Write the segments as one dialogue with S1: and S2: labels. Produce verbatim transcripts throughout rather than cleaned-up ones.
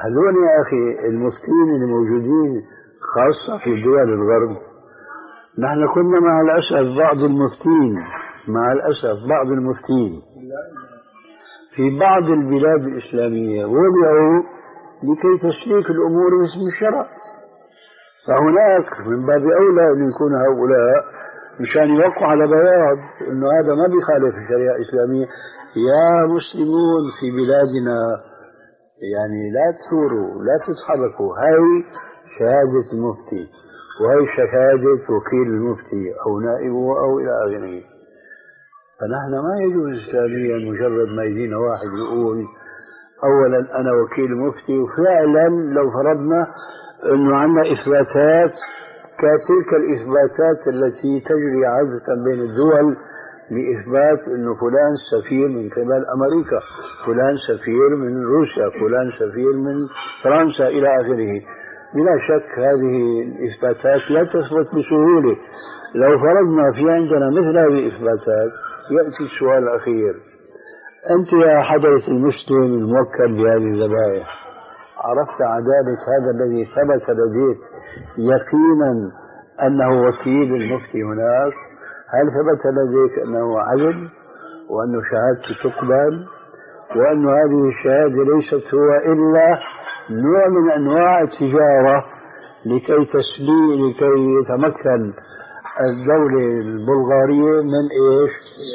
S1: هذول يا أخي المفتين اللي موجودين خاصة في دول الغرب، نحن كنا مع الأسف بعض المفتين مع الأسف بعض المفتين في بعض البلاد الإسلامية وضعوا لكي تسليك الأمور باسم الشرع، فهناك من باب أولى أن يكون هؤلاء مشان يوقعوا على بياض أنه هذا ما بيخالف الشريعة الإسلامية. يا مسلمون في بلادنا يعني لا تثوروا لا تتحركوا، هاي شهادة المفتي وهي شهادة وكيل المفتي أو نائبه أو إلى آخره. فنحن ما يجوز إسلاميا مجرد ما يجينا واحد يقول أولا أنا وكيل مفتي، وفعلا لو فرضنا أنه عندنا إثباتات كتلك الإثباتات التي تجري عادة بين الدول لإثبات أنه فلان سفير من قبل أمريكا، فلان سفير من روسيا، فلان سفير من فرنسا إلى آخره. بلا شك هذه الإثباتات لا تثبت بسهولة. لو فرضنا في عندنا مثل هذه الإثباتات يأتي السؤال الأخير: أنت يا حضرة المسلم الموكل بهذه الذبائح عرفت عدالة هذا الذي ثبت لديك يقينا أنه وكيل المفتي هناك؟ هل ثبت لديك أنه عدل وأن شهادته تقبل وأن هذه الشهادة ليست هو إلا نوع من أنواع التجارة لكي تسلي لكي يتمكن الدولة البلغارية من إيش؟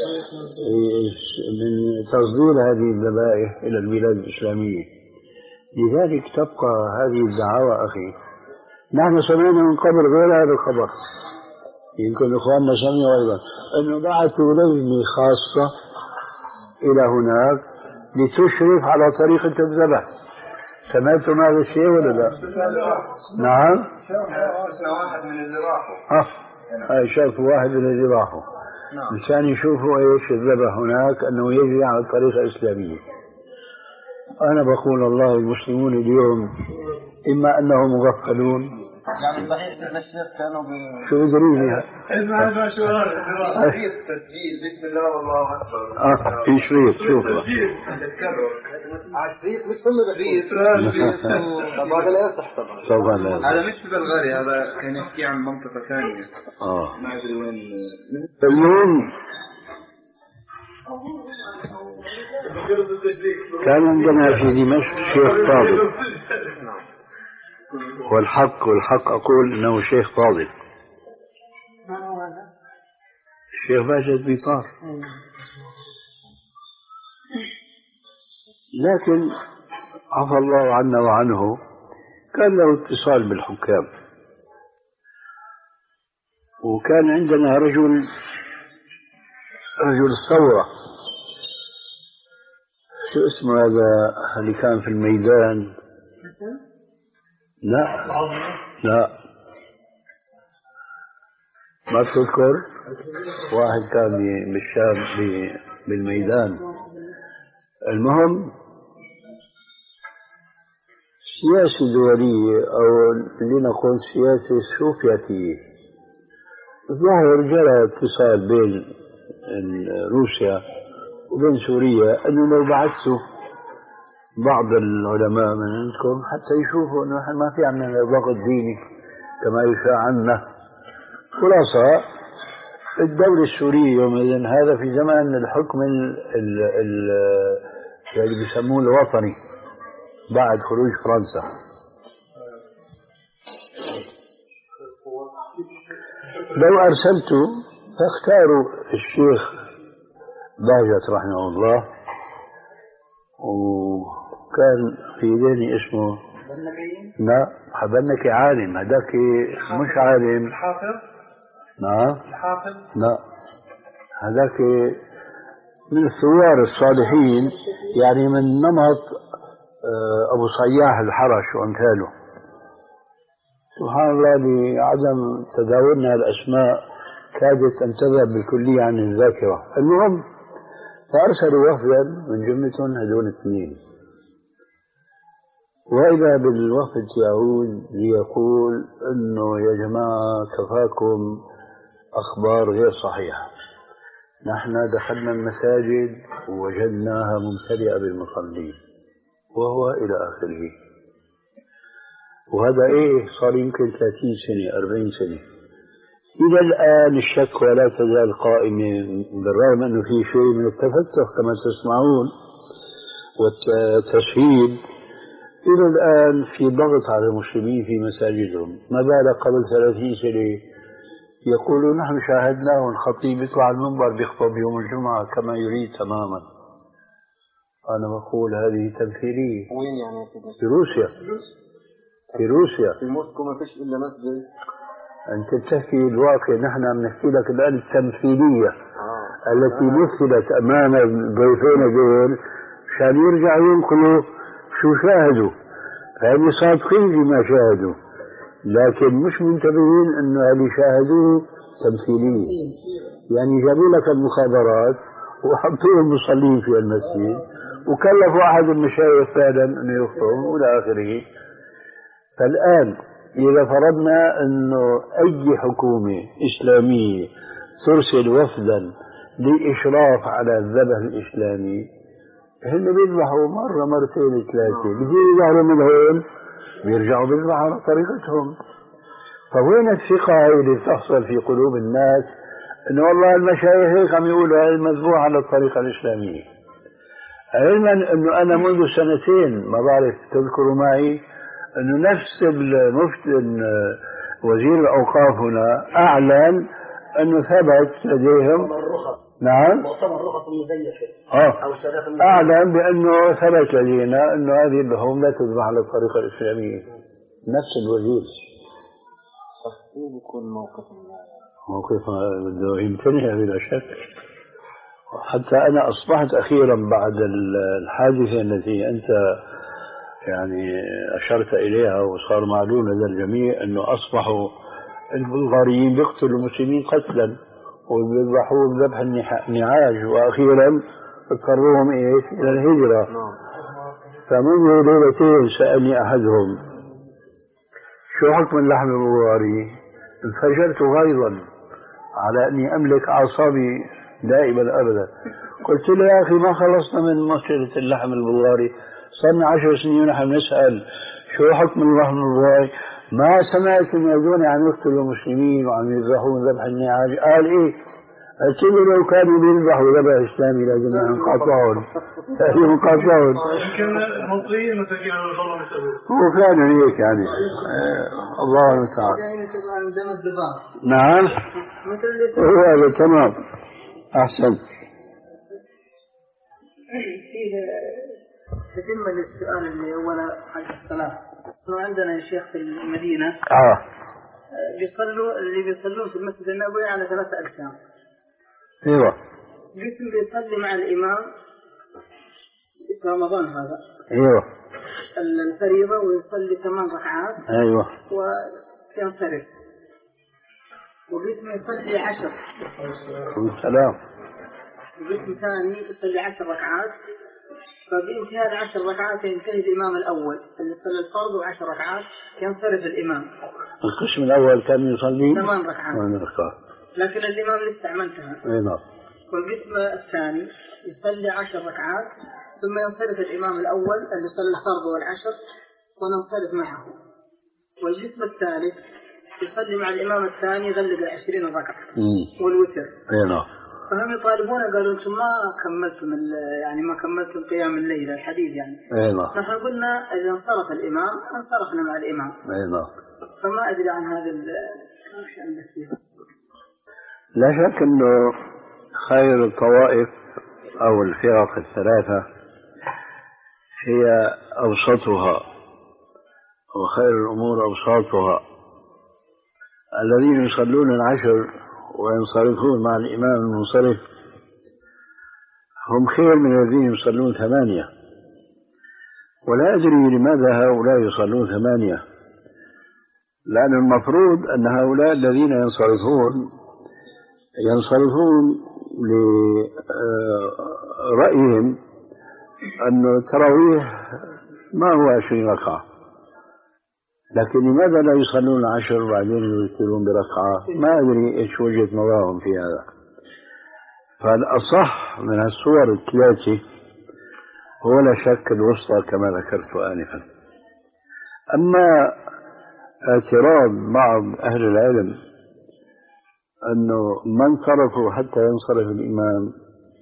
S1: من تصدير هذه الذبائح إلى البلاد الإسلامية. لذلك تبقى هذه الدعاوى أخي. نحن سمعنا من قبل غير هذا الخبر، يمكن إخواننا سمعوا أيضا أنه بعثوا لجنة خاصة إلى هناك لتشرف على طريقة الذبح. سمعتم هذا الشيء ولا لا؟ نعم.
S2: شافوا واحد من اللي راحوا.
S1: اه شافوا واحد من اللي راحوا. نعم. مشان يشوفوا ايش الذبح هناك انه يجري على الطريقة الإسلامية. انا بقول الله المسلمون اليوم اما انهم مغفلون.
S2: يعني صحيح الشيخ كانوا ب...
S1: شو يدريني؟
S2: اسمع اسمع شو هذا؟ شريط تسجيل بسم الله والله اكبر.
S1: اه في شريط شوفوا.
S2: تذكروا على الشريط مش هم شريط طبعا لا يصح طبعا.
S1: طبعا
S2: هذا مش في بلغاريا، هذا كان يحكي عن منطقة ثانية.
S1: اه
S2: ما ادري وين.
S1: المهم كان عندنا في دمشق شيخ فاضل، والحق والحق أقول إنه شيخ فاضل، الشيخ باجد بيطار. لكن عفى الله عنا وعنه كان له اتصال بالحكام، وكان عندنا رجل رجل ثورة، شو اسمه هذا اللي كان في الميدان؟ لا لا ما تذكر. واحد كان بالشام بالميدان. المهم سياسة دولية أو لنقول سياسة سوفيتية. ظهر جرى اتصال بين روسيا وبين سوريا أنه لو بعثوا بعض العلماء من عندكم حتى يشوفوا أنه نحن ما في عندنا ضغط ديني كما يشاع عنا. خلاصة الدولة السورية يومئذ، هذا في زمان الحكم اللي بيسموه الوطني بعد خروج فرنسا. لو أرسلته فاختاروا الشيخ باجت رحمه الله، وكان في ذهني اسمه لا حبنكي عالم، هذاك مش عالم.
S2: الحافظ.
S1: نعم.
S2: الحافظ.
S1: لا هذاك من الثوار الصالحين، يعني من نمط أبو صياح الحرش وأمثاله. سبحان الله لعدم تداولنا الأسماء كادت أن تذهب بالكلية عن الذاكرة. المهم فأرسلوا وفدا من جملتهم هذول الاثنين، وإذا بالوفد يعود ليقول إنه يا جماعة كفاكم أخبار غير صحيحة، نحن دخلنا المساجد ووجدناها ممتلئة بالمصلين وهو إلى آخره. وهذا إيه صار يمكن ثلاثين سنة أربعين سنة. إلى الآن الشكوى لا تزال قائمة بالرغم أنه في شيء من التفتح كما تسمعون والتشهيد. إلى الآن في ضغط على المسلمين في مساجدهم، ما بالك قبل ثلاثين سنة يقولون نحن شاهدناه الخطيب يطلع على المنبر بيخطب يوم الجمعة كما يريد تماما. أنا بقول هذه تمثيلية.
S2: وين يعني؟
S1: في روسيا. في روسيا
S2: في موسكو ما فيش إلا مسجد.
S1: أنت بتحكي الواقع، نحن عم نحكي لك الآن التمثيلية آه. التي آه. مثلت أمام الضيفين دول عشان يرجعوا ينقلوا شو شاهدوا، فهم صادقين فيما شاهدوا، لكن مش منتبهين أنه اللي شاهدوه تمثيلية. يعني جابوا لك المخابرات وحطوا المصلين في المسجد وكلفوا أحد المشايخ فعلا أنه يخطب وإلى آخره. فالآن إذا فرضنا أنه أي حكومة إسلامية ترسل وفدا لإشراف على الذبح الإسلامي، هن بيذبحوا مرة مرتين ثلاثة، بيجي يظهروا من هون بيرجعوا بيذبحوا على طريقتهم. فوين الثقة اللي بتحصل في قلوب الناس أنه والله المشايخ هيك عم يقولوا هذا مذبوح على الطريقة الإسلامية؟ علما أنه أنا منذ سنتين ما بعرف تذكروا معي أنه نفس المفتي وزير الأوقاف هنا أعلن أنه ثبت لديهم نعم
S2: مؤتمر الرخص المزيفة
S1: آه. أو أعلن بأنه ثبت لدينا أنه هذه اللحوم لا تذبح على الطريقة الإسلامية. نفس الوزير.
S2: إيه بيكون موقف
S1: موقف بده يمتنع بلا شك. حتى أنا أصبحت أخيرا بعد الحادثة التي أنت يعني أشرت إليها وصار معلوم لدى الجميع أنه أصبحوا البلغاريين بيقتلوا المسلمين قتلا وبيذبحوهم ذبح النعاج، وأخيرا اضطروهم إيش إلى الهجرة. فمنذ ليلتين سألني أحدهم شو حكم اللحم البلغاري؟ انفجرت غيظا على أني أملك أعصابي دائما أبدا. قلت له يا أخي ما خلصنا من مشكلة اللحم البلغاري، صرنا عشر سنين ونحن نسأل شو حكم اللحم البلغاري، ما سمعت من يدوني عم يقتلوا المسلمين وعم يذبحون ذبح النعاج. قال إيه؟ قلت له لو كانوا بيذبحوا ذبح إسلامي لازم نقاطعهم لازم نقاطعهم.
S3: يمكن المصريين مساكين على الله يسألون.
S1: هو فعلا هيك يعني الله المستعان. نعم هو هذا تمام أحسن.
S4: تتم السؤال اللي أولا حق الصلاة. إنه عندنا يا شيخ في المدينة
S1: آه
S4: بيصلوا اللي بيصلون في المسجد النبوي على ثلاثة أقسام.
S1: أيوة.
S4: قسم بيصلي مع الإمام في رمضان هذا.
S1: أيوة.
S4: الفريضة ويصلي ثمان ركعات.
S1: أيوة.
S4: وينصرف. وقسم يصلي عشر.
S1: سلام.
S4: وقسم ثاني يصلي عشر ركعات. فبانتهاء العشر ركعات ينتهي الإمام الأول اللي يصلي الفرض وعشر ركعات ينصرف الإمام.
S1: القسم الأول كان يصلي
S4: ثمان ركعات.
S1: ثمان ركعات.
S4: لكن الإمام لسه ما انتهى.
S1: أي نعم.
S4: والقسم الثاني يصلي عشر ركعات ثم ينصرف الإمام الأول اللي يصلي الفرض والعشر وننصرف معه. والقسم الثالث يصلي مع الإمام الثاني يغلق العشرين ركعة والوتر.
S1: أي نعم.
S4: فهم يطالبون قالوا أنتم ما كملتم يعني ما كملتم قيام الليل الحديث يعني.
S1: أي نعم.
S4: نحن قلنا إذا انصرف الإمام انصرفنا مع الإمام.
S1: أي نعم.
S4: فما أدري عن هذا ال
S1: لا شك أنه خير الطوائف أو الفرق الثلاثة هي أوسطها وخير الأمور أوساطها. الذين يصلون العشر وينصرفون مع الإمام المنصرف هم خير من الذين يصلون ثمانية. ولا أدري لماذا هؤلاء يصلون ثمانية، لأن المفروض أن هؤلاء الذين ينصرفون ينصرفون لرأيهم أن التراويح ما هو عشرين ركعة، لكن لماذا لا يصلون عشر وبعدين يوترون بركعة؟ ما أدري إيش وجهة نظرهم في هذا. فالأصح من الصور الثلاثة هو لا شك الوسطى كما ذكرت آنفا. أما اعتراض بعض أهل العلم أنه ما انصرفوا حتى ينصرف الإمام،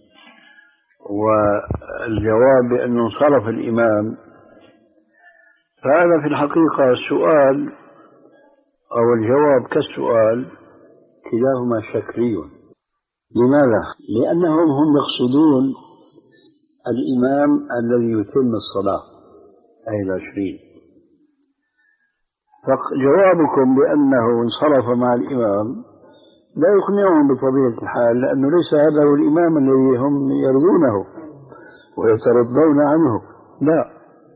S1: والجواب بأنه انصرف الإمام، فهذا في الحقيقة السؤال أو الجواب كالسؤال كلاهما شكلي. لماذا؟ لأنهم هم يقصدون الإمام الذي يتم الصلاة أي العشرين، فجوابكم بأنه انصرف مع الإمام لا يقنعهم بطبيعة الحال، لأنه ليس هذا هو الإمام الذي هم يرضونه ويترضون عنه، لا.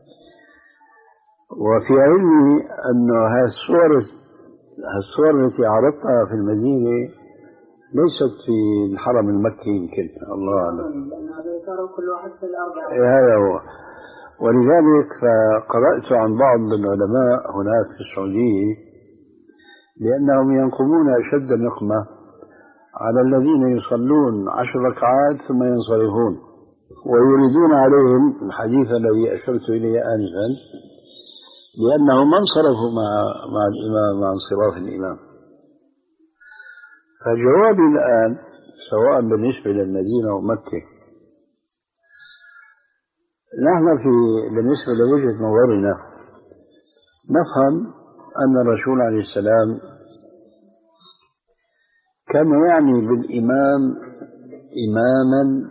S1: وفي علمي أن هذه الصور الصور التي عرضتها في المدينة ليست في الحرم المكي، يمكن الله أعلم، هذا هو. ولذلك فقرأت عن بعض العلماء هناك في السعودية لأنهم ينقمون أشد النقمة على الذين يصلون عشر ركعات ثم ينصرفون، ويريدون عليهم الحديث الذي أشرت إليه آنفا، لأنهم ما انصرفوا مع مع الإمام مع انصراف الإمام. فجوابي الآن سواء بالنسبة للمدينة ومكة، نحن في بالنسبة لوجهة نظرنا نفهم أن الرسول عليه السلام كان يعني بالإمام إماما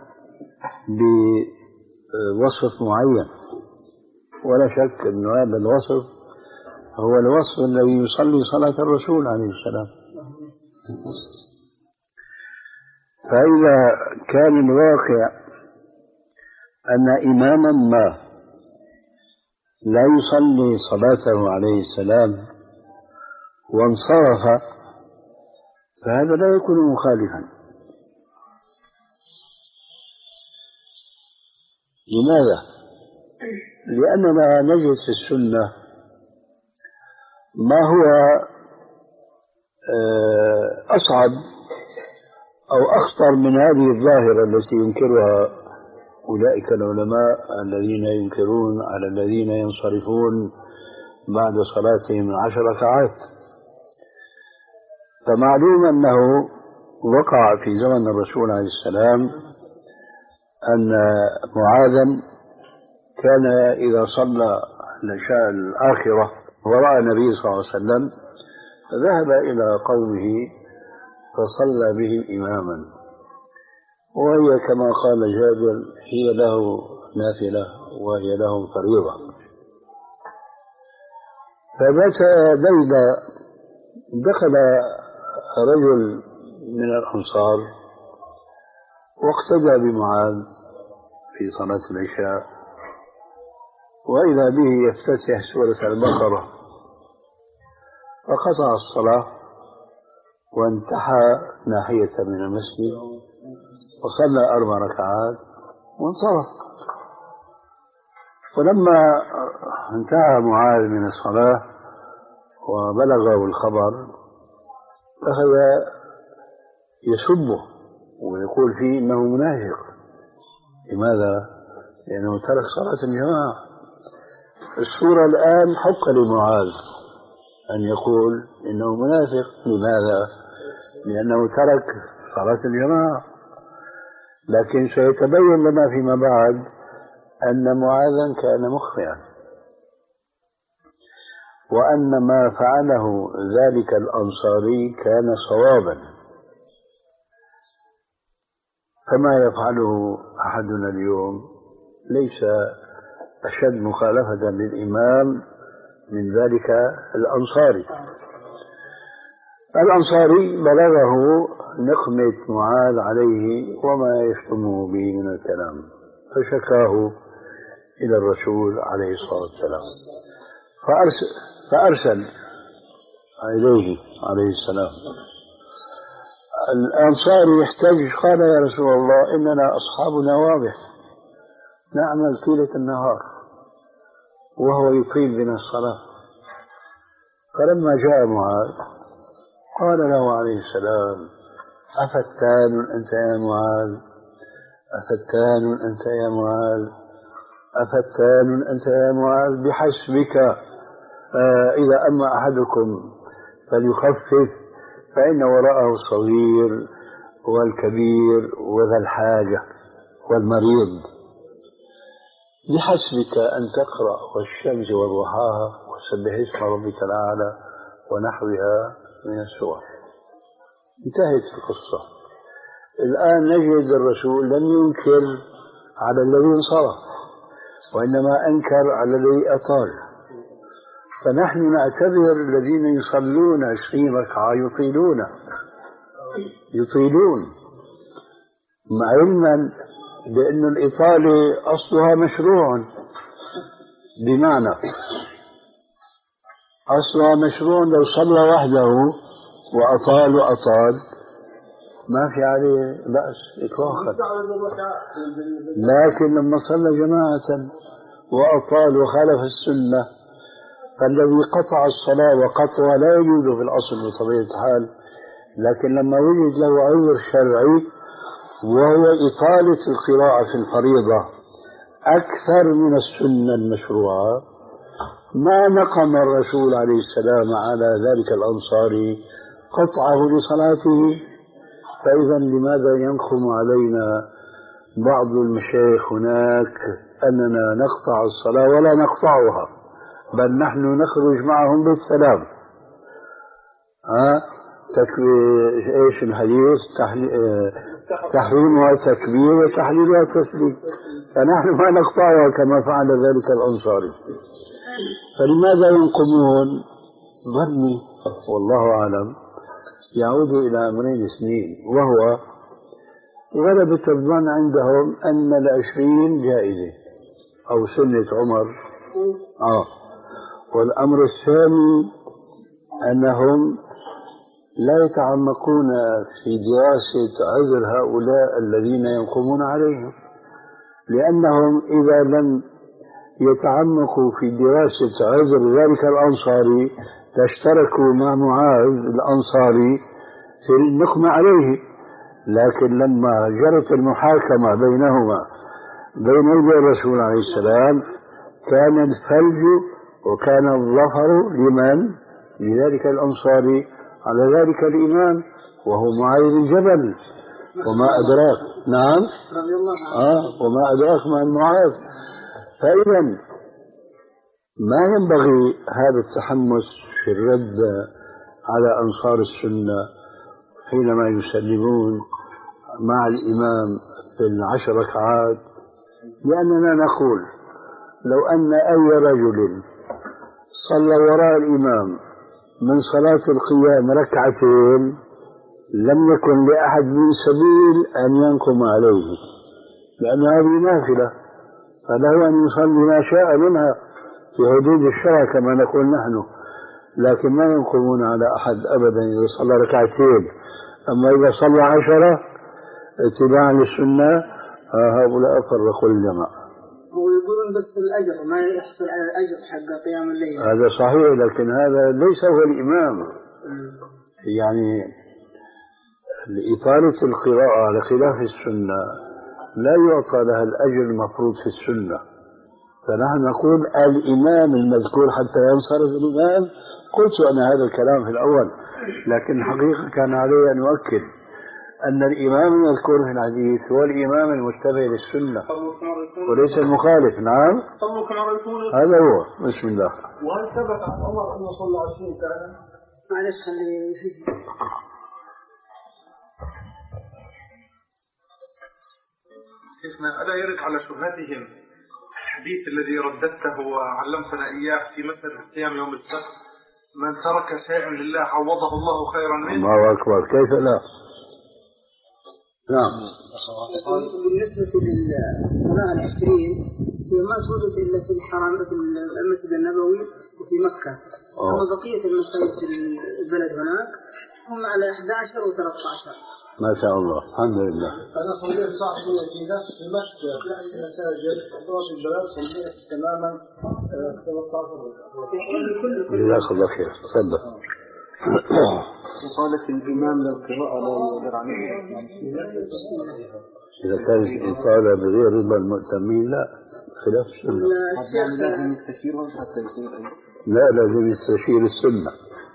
S1: بوصف معين، ولا شك أن هذا الوصف هو الوصف الذي يصلي صلاة الرسول عليه السلام. فإذا كان الواقع أن إماما ما لا يصلي صلاته عليه السلام وانصرف، فهذا لا يكون مخالفا. لماذا؟ لأننا نجد في السنة ما هو أصعب أو أخطر من هذه الظاهرة التي ينكرها أولئك العلماء الذين ينكرون على الذين ينصرفون بعد صلاتهم العشر ركعات. فمعلوم أنه وقع في زمن الرسول عليه السلام أن معاذا كان إذا صلى العشاء الآخرة ورأى النبي صلى الله عليه وسلم فذهب إلى قومه فصلى به إماما، وهي كما قال جابر هي له نافلة وهي لهم فريضة. فمتى بين دخل رجل من الأنصار واقتدى بمعاذ في صلاة العشاء، وإذا به يفتتح سورة البقرة، فقطع الصلاة وانتحى ناحية من المسجد وصلى أربع ركعات وانصرف. ولما انتهى معاذ من الصلاة وبلغه الخبر أخذ يسبه ويقول فيه إنه منافق. لماذا؟ لأنه ترك صلاة الجماعة. السورة الآن حق لمعاذ أن يقول إنه منافق. لماذا؟ لأنه ترك صلاة الجماعة. لكن سيتبين لنا فيما بعد أن معاذا كان مخطئا، وأن ما فعله ذلك الأنصاري كان صوابا، كما يفعله أحدنا اليوم ليس أشد مخالفة للإمام من ذلك الأنصاري. الأنصاري بلغه نقمة معاذ عليه وما يشتمه به من الكلام، فشكاه إلى الرسول عليه الصلاة والسلام، فأرسل, فأرسل إليه عليه السلام. الأنصاري يحتاج، قال يا رسول الله إننا أصحاب نواضح نعمل طيلة النهار وهو يطيل بنا الصلاة. فلما جاء معاذ قال له عليه السلام أفتان أنت يا معاذ، أفتان أنت يا معاذ، أفتان أنت يا معاذ، بحسبك فإذا أما أحدكم فليخفف فإن وراءه الصغير والكبير وذا الحاجة والمريض. بحسبك أن تقرأ والشمس وضحاها وسبح اسم ربك الأعلى ونحوها من السور. انتهت القصة. الآن نجد الرسول لم ينكر على الذي انصرف، وإنما أنكر على الذي أطال. فنحن نعتبر الذين يصلون عشرين ركعة يطيلون يطيلون مع علما بأن الإطالة أصلها مشروع، بمعنى أصلها مشروع لو صلى وحده وأطال وأطال ما في عليه بأس إطلاقا، لكن لما صلى جماعة وأطال وخالف السنة فالذي قطع الصلاة وقطعها لا يجوز في الأصل بطبيعة الحال، لكن لما وجد له عذر شرعي وهو إطالة القراءة في الفريضة أكثر من السنة المشروعة ما نقم الرسول عليه السلام على ذلك الأنصاري قطعه لصلاته. فإذا لماذا ينخم علينا بعض المشايخ هناك أننا نقطع الصلاة ولا نقطعها، بل نحن نخرج معهم بالسلام. ها تكبير ايش الحديث؟ تحريمها تكبير وتحليلها تسليم، فنحن ما نقطعها كما فعل ذلك الأنصاري. فلماذا ينقمون؟ ظني والله أعلم يعود إلى أمرين اثنين، وهو غلبة الظن عندهم أن العشرين جائزة أو سنة عمر. آه. والأمر الثاني أنهم لا يتعمقون في دراسة عذر هؤلاء الذين ينقمون عليهم، لأنهم إذا لم يتعمقوا في دراسة عذر ذلك الأنصاري تشتركوا مع معاذ الأنصاري في النقم عليه. لكن لما جرت المحاكمة بينهما بين يدي الرسول عليه السلام كان الفلج وكان الظفر لمن؟ لذلك الأنصاري على ذلك الإمام وهو معاذ بن جبل. وما أدراك نعم
S4: رضي الله عنه.
S1: آه وما أدراك مع معاذ. فإذا ما ينبغي هذا التحمس في الرد على أنصار السنة حينما يسلمون مع الإمام في العشر ركعات، لأننا نقول لو أن أي رجل صلى وراء الإمام من صلاة القيام ركعتين لم يكن لأحد من سبيل أن ينقم عليه، لأن هذه نافلة فله أن يصلي ما شاء منها في حدود الشرع كما نقول نحن، لكن ما ينقمون على أحد أبدا إذا صلى ركعتين. أما إذا صلى عشرة اتباعا للسنة هؤلاء فرقوا الجماعة.
S4: ويقولون بس الأجر ما يحصل على الأجر حق قيام الليل.
S1: هذا صحيح، لكن هذا ليس هو الإمام. يعني لإطالة القراءة على خلاف السنة لا يعطى لها الأجر المفروض في السنة. فنحن نقول الإمام المذكور حتى ينصرف الإمام. قلت أنا هذا الكلام في الأول، لكن الحقيقة كان علي أن أؤكد أن الإمام المذكور في الحديث هو الإمام المتبع للسنة وليس المخالف. نعم هذا هو. بسم الله.
S3: وهل ثبت عن عمر أنه صلى عشرين فعلا؟
S4: معلش خلي فيه.
S3: شيخنا ألا يرد على شبهتهم الحديث الذي رددته وعلمتنا إياه في مسألة الصيام يوم السبت: من ترك شيئا لله عوضه الله خيرا منه.
S1: الله أكبر، كيف لا؟ نعم.
S4: بالنسبة للصلاة العشرين هي ما توجد إلا في الحرم في المسجد النبوي وفي مكة. أما بقية المساجد في البلد هناك هم على أحد عشر و ثلاثة عشر.
S1: ما شاء الله، الحمد لله.
S2: أنا صليت صاحب في نفس المسجد في أحد المساجد أطراف البلد صليت تماما ثلاثة عشر.
S1: جزاك الله خير. تفضل.
S2: وقالت الإمام للقراءة لا يقدر عليه.
S1: إذا كانت إطالة بغير رضا المؤتمين لا خلاف السنة.
S2: لازم يستشيرهم حتى يصير.
S1: لا لازم يستشير السنة.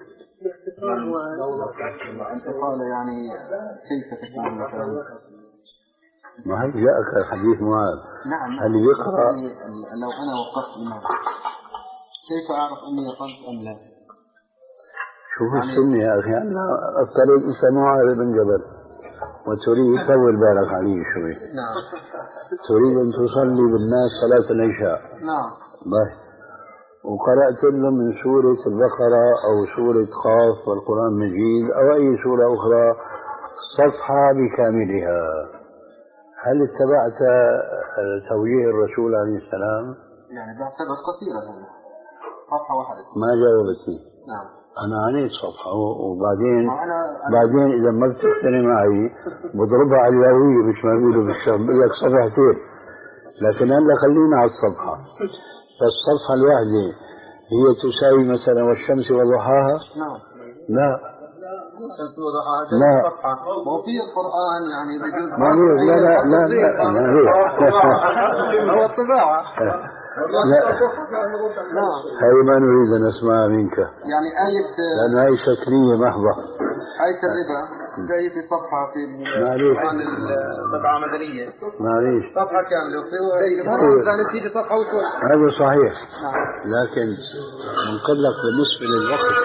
S2: أنت قال يعني كيف تكون مثلا؟
S1: ما هل جاءك حديث معاذ؟
S2: نعم.
S1: هل يقرأ؟
S2: لو أنا وقفت إمام كيف أعرف أني وقفت أم لا؟
S1: شوف يعني السنة يا أخي، أنا أفترض أنت معاذ بن جبل وتريد طول بالك عليه شوي.
S2: نعم.
S1: تريد أن تصلي بالناس صلاة العشاء.
S2: نعم.
S1: بس وقرأت لهم من سورة البقرة أو سورة قاف والقرآن المجيد أو أي سورة أخرى صفحة بكاملها، هل اتبعت توجيه الرسول عليه السلام؟
S2: يعني بعتبر قصيرة هذه صفحة واحدة.
S1: ما جاوبتني.
S2: نعم.
S1: أنا عنيت صفحة وبعدين
S2: أنا
S1: بعدين إذا ما بتقتني معي بضربها على الياوية مش ما بيقولوا بالشام، بقول لك صفحتين، لكن هلا خلينا على الصفحة. فالصفحة الواحدة هي تساوي مثلا والشمس وضحاها؟
S2: نعم.
S1: لا
S2: الشمس وضحاها
S1: لا
S2: صفحة. ما في القرآن يعني بجوز
S1: ما هي لا لا لا لا ما هي
S2: هو الطباعة.
S1: لا هاي ما نريد أن نسمعها منك،
S2: يعني آية
S1: لأن هاي شكلية محضة.
S2: آية الربا زي في صفحة في
S1: القرآن
S2: الطبعة مدنية
S1: معليش
S2: صفحة كاملة وفي القرآن تيجي صفحة وشوي.
S1: هذا صحيح.
S2: نعم.
S1: لكن من قبلك بالنسبة للوقت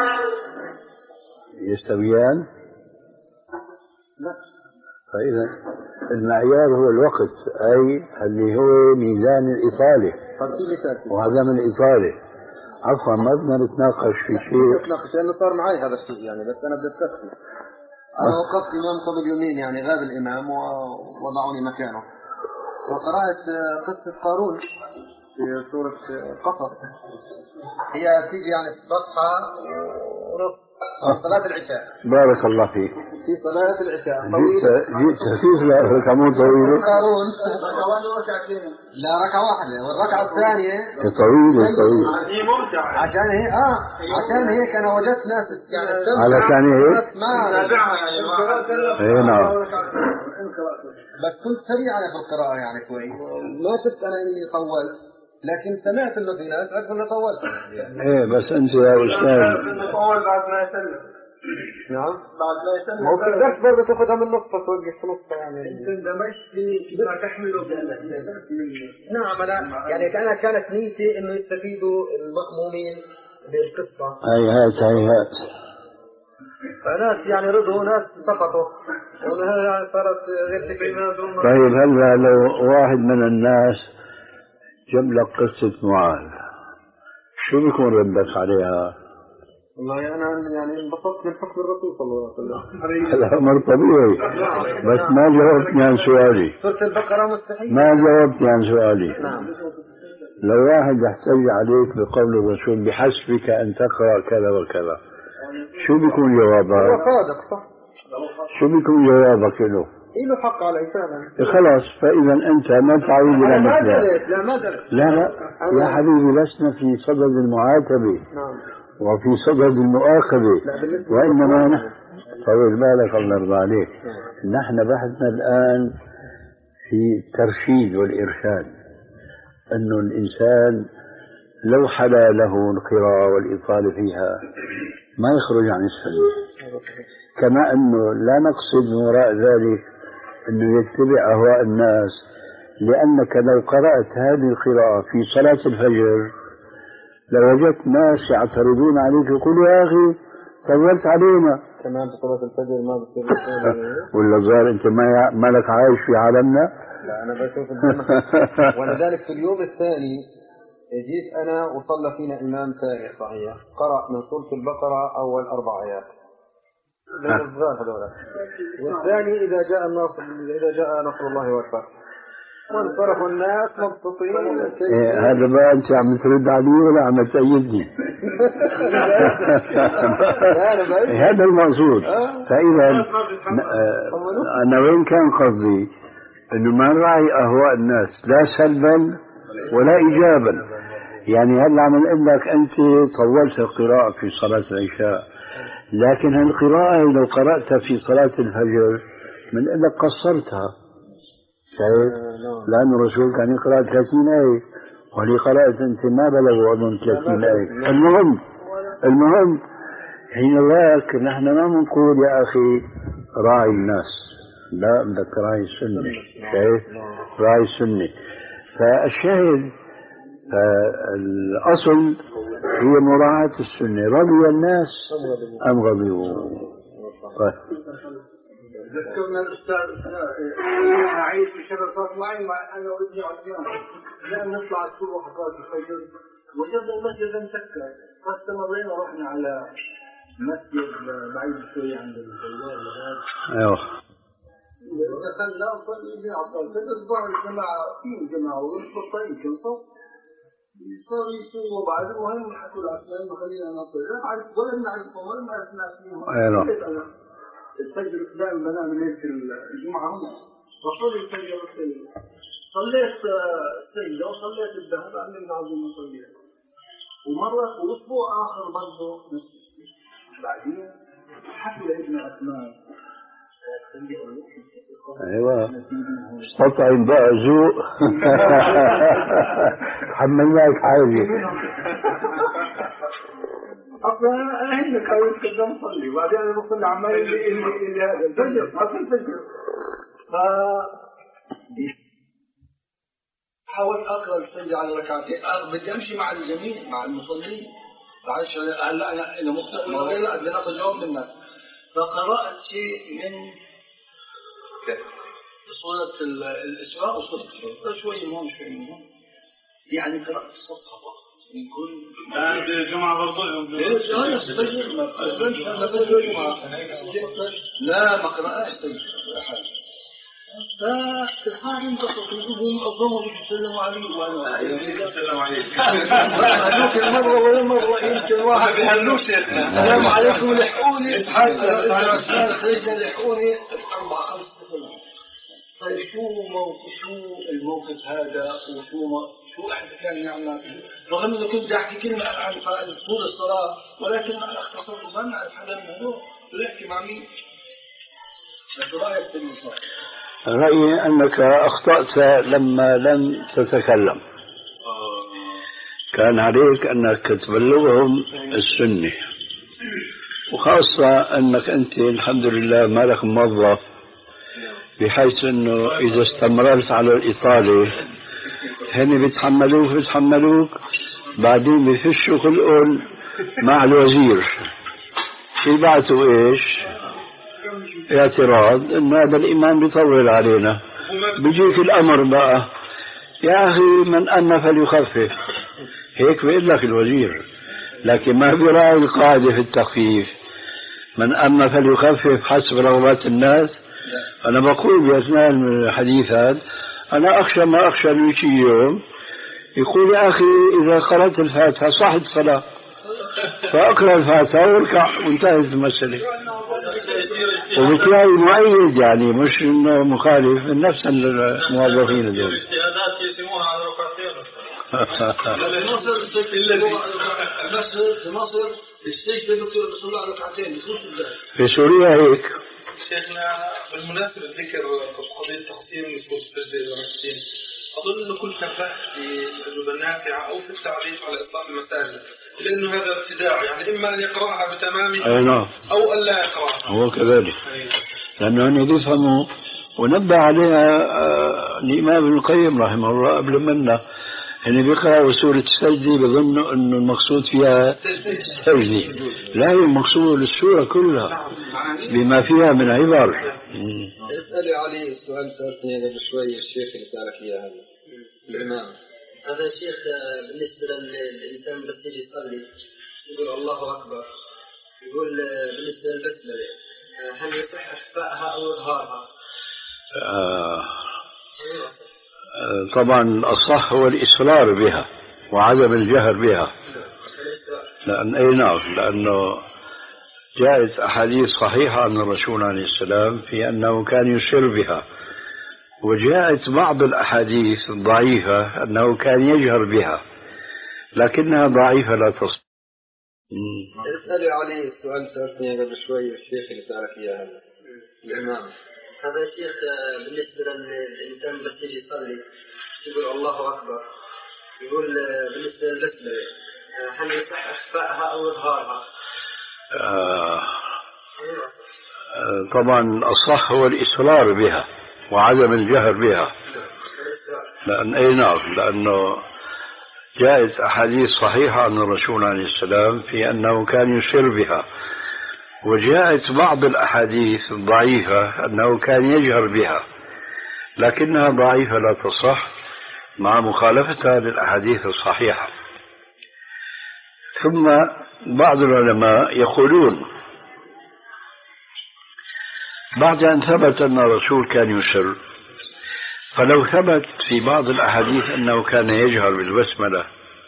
S1: يستويان؟
S2: لا.
S1: فإذا المعيار هو الوقت، أي اللي هو ميزان الإطالة، وهذا من الإطالة. عفوا ما بدنا نتناقش في شيء.
S2: نتناقش لأنه صار معي هذا الشيء يعني، بس أنا بدي أستفسر. أنا وقفت إمام قبل يومين يعني غاب الإمام ووضعوني مكانه، وقرأت قصة قارون في سورة قصص. هي تيجي يعني صفحة ونص في صلاة العشاء.
S1: بارك الله فيك.
S2: في صلاة العشاء
S1: جئت جئت كيف لا ركعة طويلة؟
S2: قارون لا ركعة واحدة، والركعة الثانية
S1: طويلة طويلة.
S3: هي ممتعة
S2: عشان هي اه عشان هيك أنا وجدت ناس يعني
S1: علشان هيك
S2: ما
S3: تابعها يعني ما
S1: اي نعم.
S2: بس كنت سريع على في القراءة يعني كويس، ما شفت أنا إني طولت، لكن سمعت إنه في ناس عرفوا إنه طولت.
S1: ايه بس أنت يا أستاذ
S3: طول بعد ما يسلم.
S2: نعم.
S3: بعد ما يسلم.
S2: ما هو تقدرش برضه تاخذها من نص توقف في نص يعني.
S3: أنت اندمجت في ما تحمله.
S2: نعم أنا يعني أنا كانت نيتي إنه يستفيدوا المأمومين بالقصة.
S1: هيهات هيهات.
S2: فناس يعني رضوا ناس سقطوا وهي صارت غير تكريمات.
S1: طيب هلا لو واحد من الناس جاب لك قصة معاذ شو بيكون ردك عليها؟
S2: والله أنا يعني انبسطت من حكم الرسول صلى الله عليه وسلم.
S1: الأمر طبيعي، بس ما جاوبتني عن سؤالي.
S2: سورة البقرة مستحيل.
S1: ما جاوبتني عن سؤالي.
S2: نعم.
S1: لو واحد يحتج عليك بقول الرسول بحسبك أن تقرأ كذا وكذا شو بيكون جوابك؟
S2: هو صادق صح.
S1: شو بيكون جوابك له؟
S2: له حق عليه فعلا.
S1: خلاص فإذا أنت ما تعود إلى مثله.
S2: لا ما درت.
S1: لا لا يا حبيبي لسنا في صدد المعاتبة.
S2: نعم.
S1: وفي صدد المؤاخذة، وإنما نحن طول بالك الله يرضى عليك. نحن بحثنا الآن في الترشيد والإرشاد، أنه الإنسان لو حلا له القراءة والإطالة فيها ما يخرج عن السنة، كما أنه لا نقصد من وراء ذلك أنه يتبع أهواء الناس، لأنك لو قرأت هذه القراءة في صلاة الفجر لوجدت ناس يعترضون عليك يقولوا يا أخي طولت علينا.
S2: كمان في صلاة الفجر ما بتصير
S1: ولا ظاهر أنت ما مالك عايش في عالمنا؟
S2: لا أنا بشوف الجمعة. ولذلك في اليوم الثاني جيت أنا وصلى فينا إمام ثاني صحيح قرأ من سورة البقرة أول أربع آيات من الصغار هذولا، والثاني إذا جاء النصر إذا جاء نصر الله والفتح، وانصرفوا الناس مبسوطين.
S1: إيه هذا بقى أنت عم ترد علي ولا عم تأيدني؟ هذا المقصود. فإذا أنا وين كان قصدي إنه ما نراعي أهواء الناس لا سلبا ولا إيجابا. يعني هلا عم نقول لك أنت طولت القراءة في صلاة العشاء، لكن هالقراءة لو قرأتها في صلاة الفجر من لك قصرتها، شايف؟ لأن الرسول كان يقرأ ثلاثين آية ولي قرأت أنت ما بلغوا أظن ثلاثين آية. المهم المهم حين ذاك نحن ما بنقول يا أخي راعي الناس، لا بدك راعي السنة، شايف؟ راعي السنة. فالشاهد الأصل هي مراعاة السنة، رضي الناس أم غضبوا.
S5: ذكرنا الأستاذ عيد في شهر صوت معي مع أنا وابني عثمان، لأن نطلع الصبح صلاة الفجر وجدنا المسجد مسكر، فاستمرينا ورحنا على مسجد بعيد شوي عند البلاد هذا.
S1: أيوه.
S5: دخلنا وصلنا على صلاة الفجر، صار الجماعة في جماعة ويصلوا طيب كم صف صار يسووا بعد المهم حكوا العثمان وخلينا نصلي، عارف ولا نعرفهم ولا نعرف ناس فيهم.
S1: أيوه.
S5: الفجر قدام بنام ليلة الجمعة هنا وصلي الفجر والسجد، صليت السجدة وصليت الذهب عند العظيم وصليت، ومرة وأسبوع آخر برضه بعدين حكوا لابن عثمان
S1: ايوه استطعم بقى ذوق حملناك حاجه
S5: اصلا انا هنا كنت كده مصلي وبعدين انا بصلي عمال اللي اللي هذا الفجر ما في الفجر ف حاولت اقرا السجده على ركعتين، بدي امشي مع الجميع مع المصلين معلش هلا انا انا مخطئ ولا لا بدي اخذ جواب منك، فقرات شيء من سورة الإسراء وسورة الإسراء شوي مهم شوي مهم يعني قرأت الصفحة فقط من كل
S3: بعد الجمعة برضو
S5: ليش أنا استجر ما أقبلش أنا بدي الجمعة لا ما قرأتش استجر أحد فالحال انتصف يجيبهم أظلموا بيسلموا عليه وأنا
S3: يسلم عليك
S5: هذوك المرة ولا مرة يمكن واحد
S3: بيهنوش شيخنا
S5: السلام عليكم لحقوني خرجنا لحقوني أربعة خمس سنوات. طيب شو موقف شو الموقف هذا وشو ما شو احنا كان نعمل رغم انه كنت احكي كلمه عن طول الصلاه ولكن انا اختصرت ما نعرف حدا من هذول بيحكي مع مين؟ بس رايك في المصاب
S1: رأيي أنك أخطأت لما لم تتكلم، كان عليك أنك تبلغهم السنة، وخاصة أنك أنت الحمد لله مالك موظف بحيث أنه إذا استمررت على الإطالة هن بيتحملوك بيتحملوك بعدين بيفشوا خلقهم مع الوزير يبعثوا إيش اعتراض إنه هذا الإمام بيطول علينا، بيجيك الأمر بقى يا أخي من أمن فليخفف، هيك بيقول لك الوزير، لكن ما براعي القاعدة في التخفيف من أمن فليخفف حسب رغبات الناس. أنا بقول بأثناء الحديث هذا أنا أخشى ما أخشى من شيء يوم يقول يا أخي إذا قرأت الفاتحة صحت الصلاة فأقرأ الفاتحة واركع وانتهت المسألة، وبتلاقي مؤيد يعني مش إنه مخالف من نفس الموظفين دول.
S3: الاجتهادات يسموها على ركعتين
S5: في مصر في مصر السجدة دكتور بيصلوا على ركعتين بخصوص الذات
S1: في سوريا هيك.
S3: شيخنا بالمناسبة ذكر قضية تقسيم نصوص السجدة إلى ركعتين، أظن أنه كل كفاء في الأجوبة النافعة أو في التعليق على إطلاق المساجد، لأنه هذا ابتداع يعني إما أن يقرأها بتمامها أو أن لا يقرأها.
S1: هو كذلك لأنه هن يفهموا ونبه عليها الإمام ابن القيم رحمه الله قبل منا، هن بيقرأوا سورة السجدة بظنوا أنه المقصود فيها السجدة، لا هي المقصود السورة كلها بما فيها من عبر.
S2: اسألي علي السؤال سألتني قبل شوي الشيخ اللي سألك إياه هذا الإمام
S6: هذا الشيخ بالنسبة للإنسان بس يجي يصلي يقول الله أكبر، يقول بالنسبة للبسملة هل يصح إخفاءها أو إظهارها؟
S1: آه طبعا الأصح هو الإصرار بها وعدم الجهر بها، لأن أي نعم لأنه جاءت أحاديث صحيحة عن الرسول عليه السلام في أنه كان يسر بها، وجاءت بعض الأحاديث الضعيفة أنه كان يجهر بها لكنها ضعيفة لا تصح.
S2: اسألي علي السؤال سألتني قبل شوي الشيخ اللي سألك إياه هذا الإمام
S6: هذا الشيخ بالنسبة للإنسان بس يجي يصلي يقول الله أكبر، يقول بالنسبة للبسملة هل يصح إخفائها أو إظهارها؟
S1: آه طبعا الأصح هو الإصرار بها وعدم الجهر بها، لأن أي نعم، لأنه جاءت أحاديث صحيحة عن الرسول عليه السلام في أنه كان يسر بها، وجاءت بعض الأحاديث الضعيفة أنه كان يجهر بها، لكنها ضعيفة لا تصح مع مخالفتها للأحاديث الصحيحة. ثم بعض العلماء يقولون بعد أن ثبت أن الرسول كان يسر، فلو ثبت في بعض الأحاديث أنه كان يجهر بالبسملة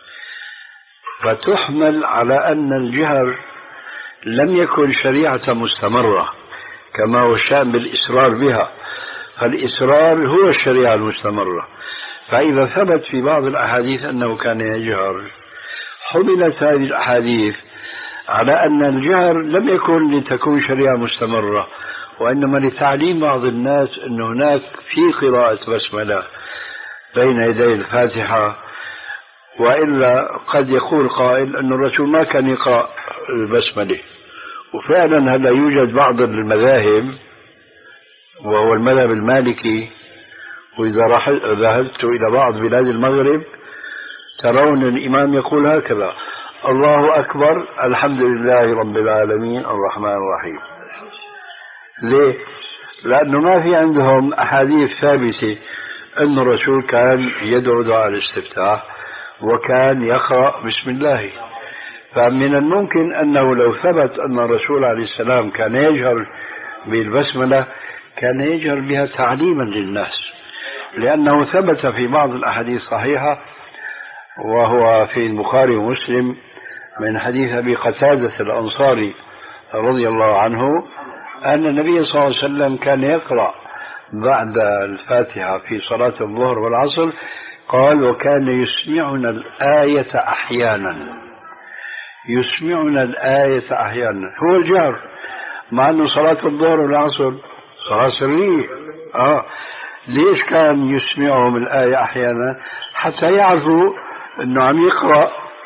S1: فتحمل على أن الجهر لم يكن شريعة مستمرة كما هو الشأن بالإصرار بها، فالإصرار هو الشريعة المستمرة. فإذا ثبت في بعض الأحاديث أنه كان يجهر حملت هذه الأحاديث على أن الجهر لم يكن لتكون شريعة مستمرة، وإنما لتعليم بعض الناس أن هناك في قراءة بسملة بين يدي الفاتحة، وإلا قد يقول قائل أن الرسول ما كان يقرأ البسملة. وفعلا هلا يوجد بعض المذاهب وهو المذهب المالكي، وإذا ذهبت إلى بعض بلاد المغرب ترون الإمام يقول هكذا: الله أكبر الحمد لله رب العالمين الرحمن الرحيم. ليه؟ لأنه ما في عندهم أحاديث ثابتة أن الرسول كان يدعو دعاء الاستفتاح وكان يقرأ بسم الله. فمن الممكن أنه لو ثبت أن الرسول عليه السلام كان يجهر بالبسملة كان يجهر بها تعليما للناس، لأنه ثبت في بعض الأحاديث الصحيحة وهو في البخاري ومسلم من حديث أبي قتادة الأنصاري رضي الله عنه أن النبي صلى الله عليه وسلم كان يقرأ بعد الفاتحة في صلاة الظهر والعصر، قال: وكان يسمعنا الآية أحيانا. يسمعنا الآية أحيانا هو الجهر، مع أنه صلاة الظهر والعصر صلاة سرية. آه ليش كان يسمعهم الآية أحيانا؟ حتى يعرفوا أنه عم يقرأ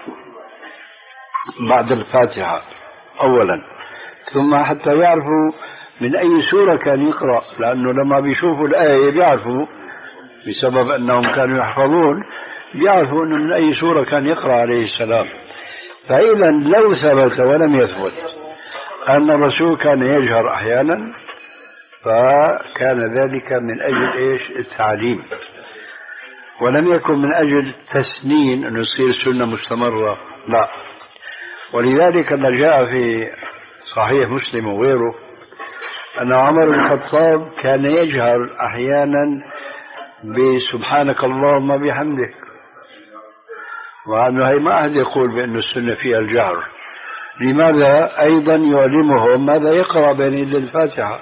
S1: بعد الفاتحة أولا، ثم حتى يعرفوا من أي سورة كان يقرأ، لأنه لما بيشوفوا الآية بيعرفوا بسبب أنهم كانوا يحفظون، بيعرفوا أنه من أي سورة كان يقرأ عليه السلام. فإذا لو ثبت ولم يثبت أن الرسول كان يجهر أحيانا فكان ذلك من أجل إيش؟ التعليم، ولم يكن من أجل تسنين أن يصير سنة مستمرة، لا. ولذلك ما جاء في صحيح مسلم وغيره أن عمر بن الخطاب كان يجهر أحيانا بسبحانك اللهم بحمدك، وأنه هي ما أحد يقول بأن السنة فيها الجهر. لماذا؟ أيضا يعلمهم ماذا يقرأ بين يدي الفاتحة.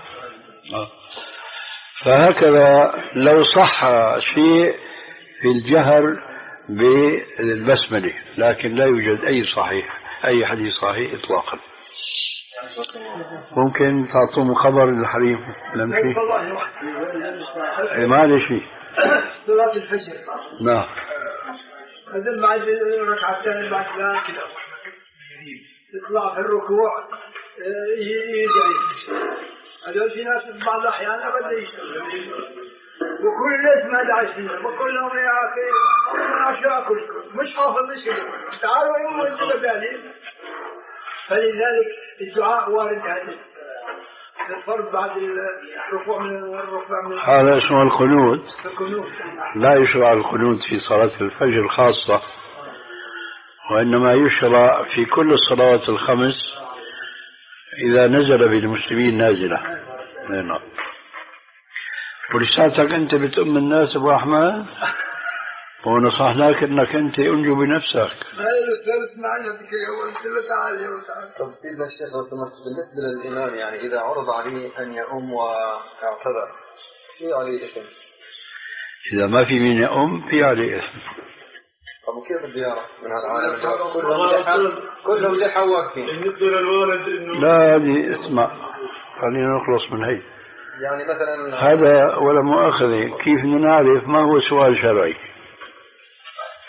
S1: فهكذا لو صح شيء في الجهر بالبسملة، لكن لا يوجد أي صحيح أي حديث صحيح إطلاقا. ممكن تعطوهم خبر الحريم نمشي؟ ما لي شيء.
S5: صلاة الفجر.
S1: نعم.
S5: هذا بعد ركعتين بعد لا كده يطلع في الركوع يدعي. هذول في ناس بعض الأحيان أبدا يشتغل وكل الناس ما دعي فيه وكلهم يا أخي ما أشياء كلكم مش حافظ شيء. تعالوا يوم وانتم بدالين. فلذلك الدعاء وارد هذا الفرض بعد الركوع من الركوع من
S1: هذا اسمه القنوت.
S5: القنوت.
S1: لا يشرع القنوت في صلاة الفجر خاصة، وإنما يشرع في كل الصلوات الخمس إذا نزل بالمسلمين نازلة. نعم. ولساتك أنت بتؤم الناس أبو أحمد، ونصحناك أنك أنت أنجو بنفسك.
S2: تفصيل الشيخ لو سمحت بالنسبة للإمام، يعني إذا عرض عليه أن يؤم واعتذر في عليه إثم؟
S1: إذا ما في مين يؤم في عليه إثم.
S2: طب وكيف الزيارة من هالعالم كلهم كلهم زي واقفين؟
S3: بالنسبة للوالد إنه
S1: لا هذه اسمع، خلينا نخلص من هي.
S2: يعني مثلا
S1: هذا ولا مؤاخذة، كيف نعرف ما هو سؤال شرعي؟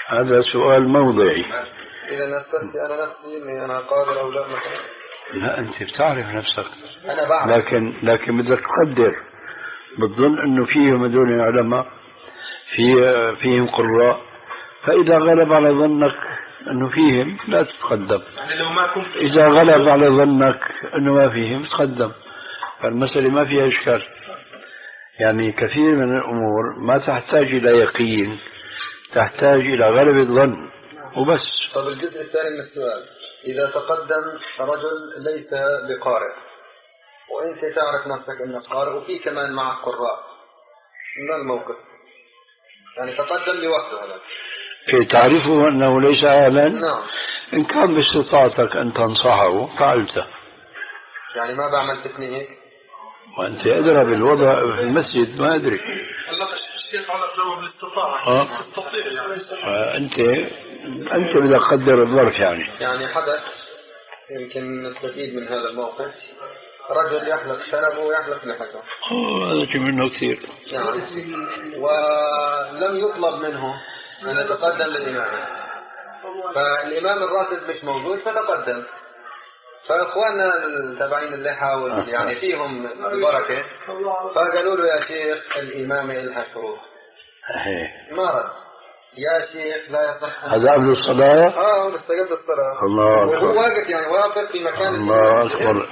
S1: هذا سؤال موضعي.
S2: إذا نستفتي أنا نفسي إني أنا قادر أو لا مثلا.
S1: لا أنت بتعرف نفسك.
S2: أنا بعرف.
S1: لكن لكن بدك تقدر. بتظن إنه فيهم هذول العلماء في فيهم قراء، فإذا غلب على ظنك أنه فيهم لا تتقدم،
S3: يعني لو ما كنت
S1: إذا غلب على ظنك أنه ما فيهم تقدم. فالمسألة ما فيها إشكال. يعني كثير من الأمور ما تحتاج إلى يقين، تحتاج إلى غلب الظن وبس.
S2: طب الجزء الثاني من السؤال، إذا تقدم رجل ليس بقارئ وأنت تعرف نفسك أنك قارئ وفي كمان معك قراء، ما الموقف؟ يعني تقدم لوحده هذا
S1: كي تعرفه أنه ليس أهلا.
S2: نعم.
S1: إن كان باستطاعتك أن تنصحه فعلته.
S2: يعني ما بعمل تثني هيك؟
S1: وأنت أدرى بالوضع في المسجد، ما أدري.
S3: الشيخ على أقدامه بالاستطاعة.
S1: آه.
S3: تستطيع يعني.
S1: أنت أنت بدك تقدر الظرف يعني.
S2: يعني حدث يمكن نستفيد من هذا الموقف، رجل يحلق شنبه ويحلق لحيته.
S1: هذا شيء منه كثير.
S2: يعني ولم يطلب منه أن يتقدم للإمام، فالإمام الراتب مش موجود فتقدم، فإخواننا التابعين اللحى يعني فيهم بركة، فقالوا له يا شيخ الإمام إلها شروط. ما رد. يا شيخ لا يصح.
S1: هذا قبل الصلاة؟
S2: اه لسه قبل الصلاة.
S1: الله أكبر.
S2: وهو واقف يعني واقف في مكان.
S1: الله أكبر.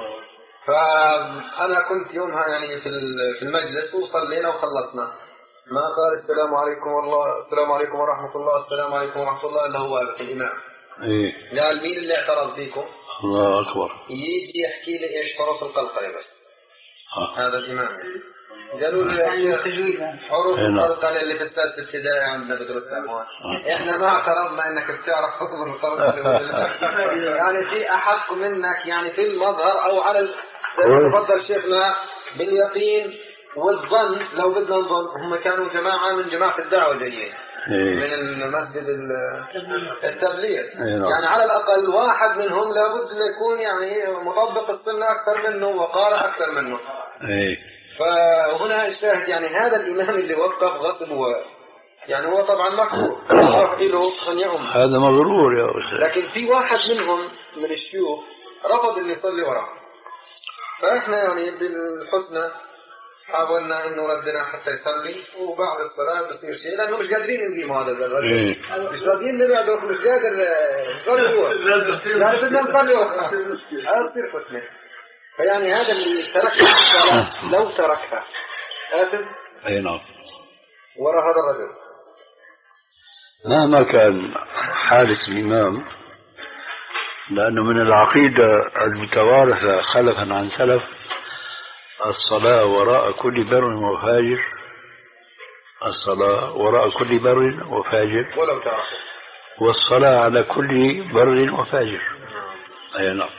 S2: فأنا كنت يومها يعني في في المجلس وصلينا وخلصنا، ما قال السلام عليكم والله السلام عليكم ورحمة الله السلام عليكم ورحمة الله إلا هو واقف الإمام.
S1: إيه.
S2: قال مين اللي اعترض فيكم؟
S1: الله أكبر.
S2: يجي يحكي لي إيش حروف القلقلة بس.
S1: آه.
S2: هذا الإمام. قالوا له يا شيخ حروف القلقلة اللي في السادس ابتدائي عندنا بدرسها. إحنا ما اعترضنا إنك بتعرف حروف القلقلة. يعني في أحق منك يعني في المظهر أو على تفضل شيخنا باليقين والظن. لو بدنا نظن هم كانوا جماعة من جماعة الدعوة جايين من المسجد التبليغ، يعني على الأقل واحد منهم لابد أن يكون يعني مطبق السنة أكثر منه وقارئ أكثر منه. فهنا الشاهد يعني هذا الإمام اللي وقف غصب هو يعني هو طبعا مكروه له أن يؤم،
S1: هذا مغرور يا أستاذ.
S2: لكن في واحد منهم من الشيوخ رفض أن يصلي وراه، فإحنا يعني بالحسنى حاولنا إنه ردنا حتى يصلي، وبعد الصلاة بصير شيء لأنه مش قادرين نقيم هذا الرجل. مش راضيين نبعده، مش قادر نصلي هو. يعني بدنا نصلي هذا تصير حسنى. فيعني هذا اللي تركها الصلاة لو تركها آثم.
S1: أي نعم.
S2: وراء هذا الرجل
S1: مهما كان حالة الإمام، لأنه من العقيدة المتوارثة خلفا عن سلف الصلاة وراء كل بر وفاجر، الصلاة وراء كل بر وفاجر،
S2: ولو تعرف،
S1: والصلاة على كل بر وفاجر. أي نعم.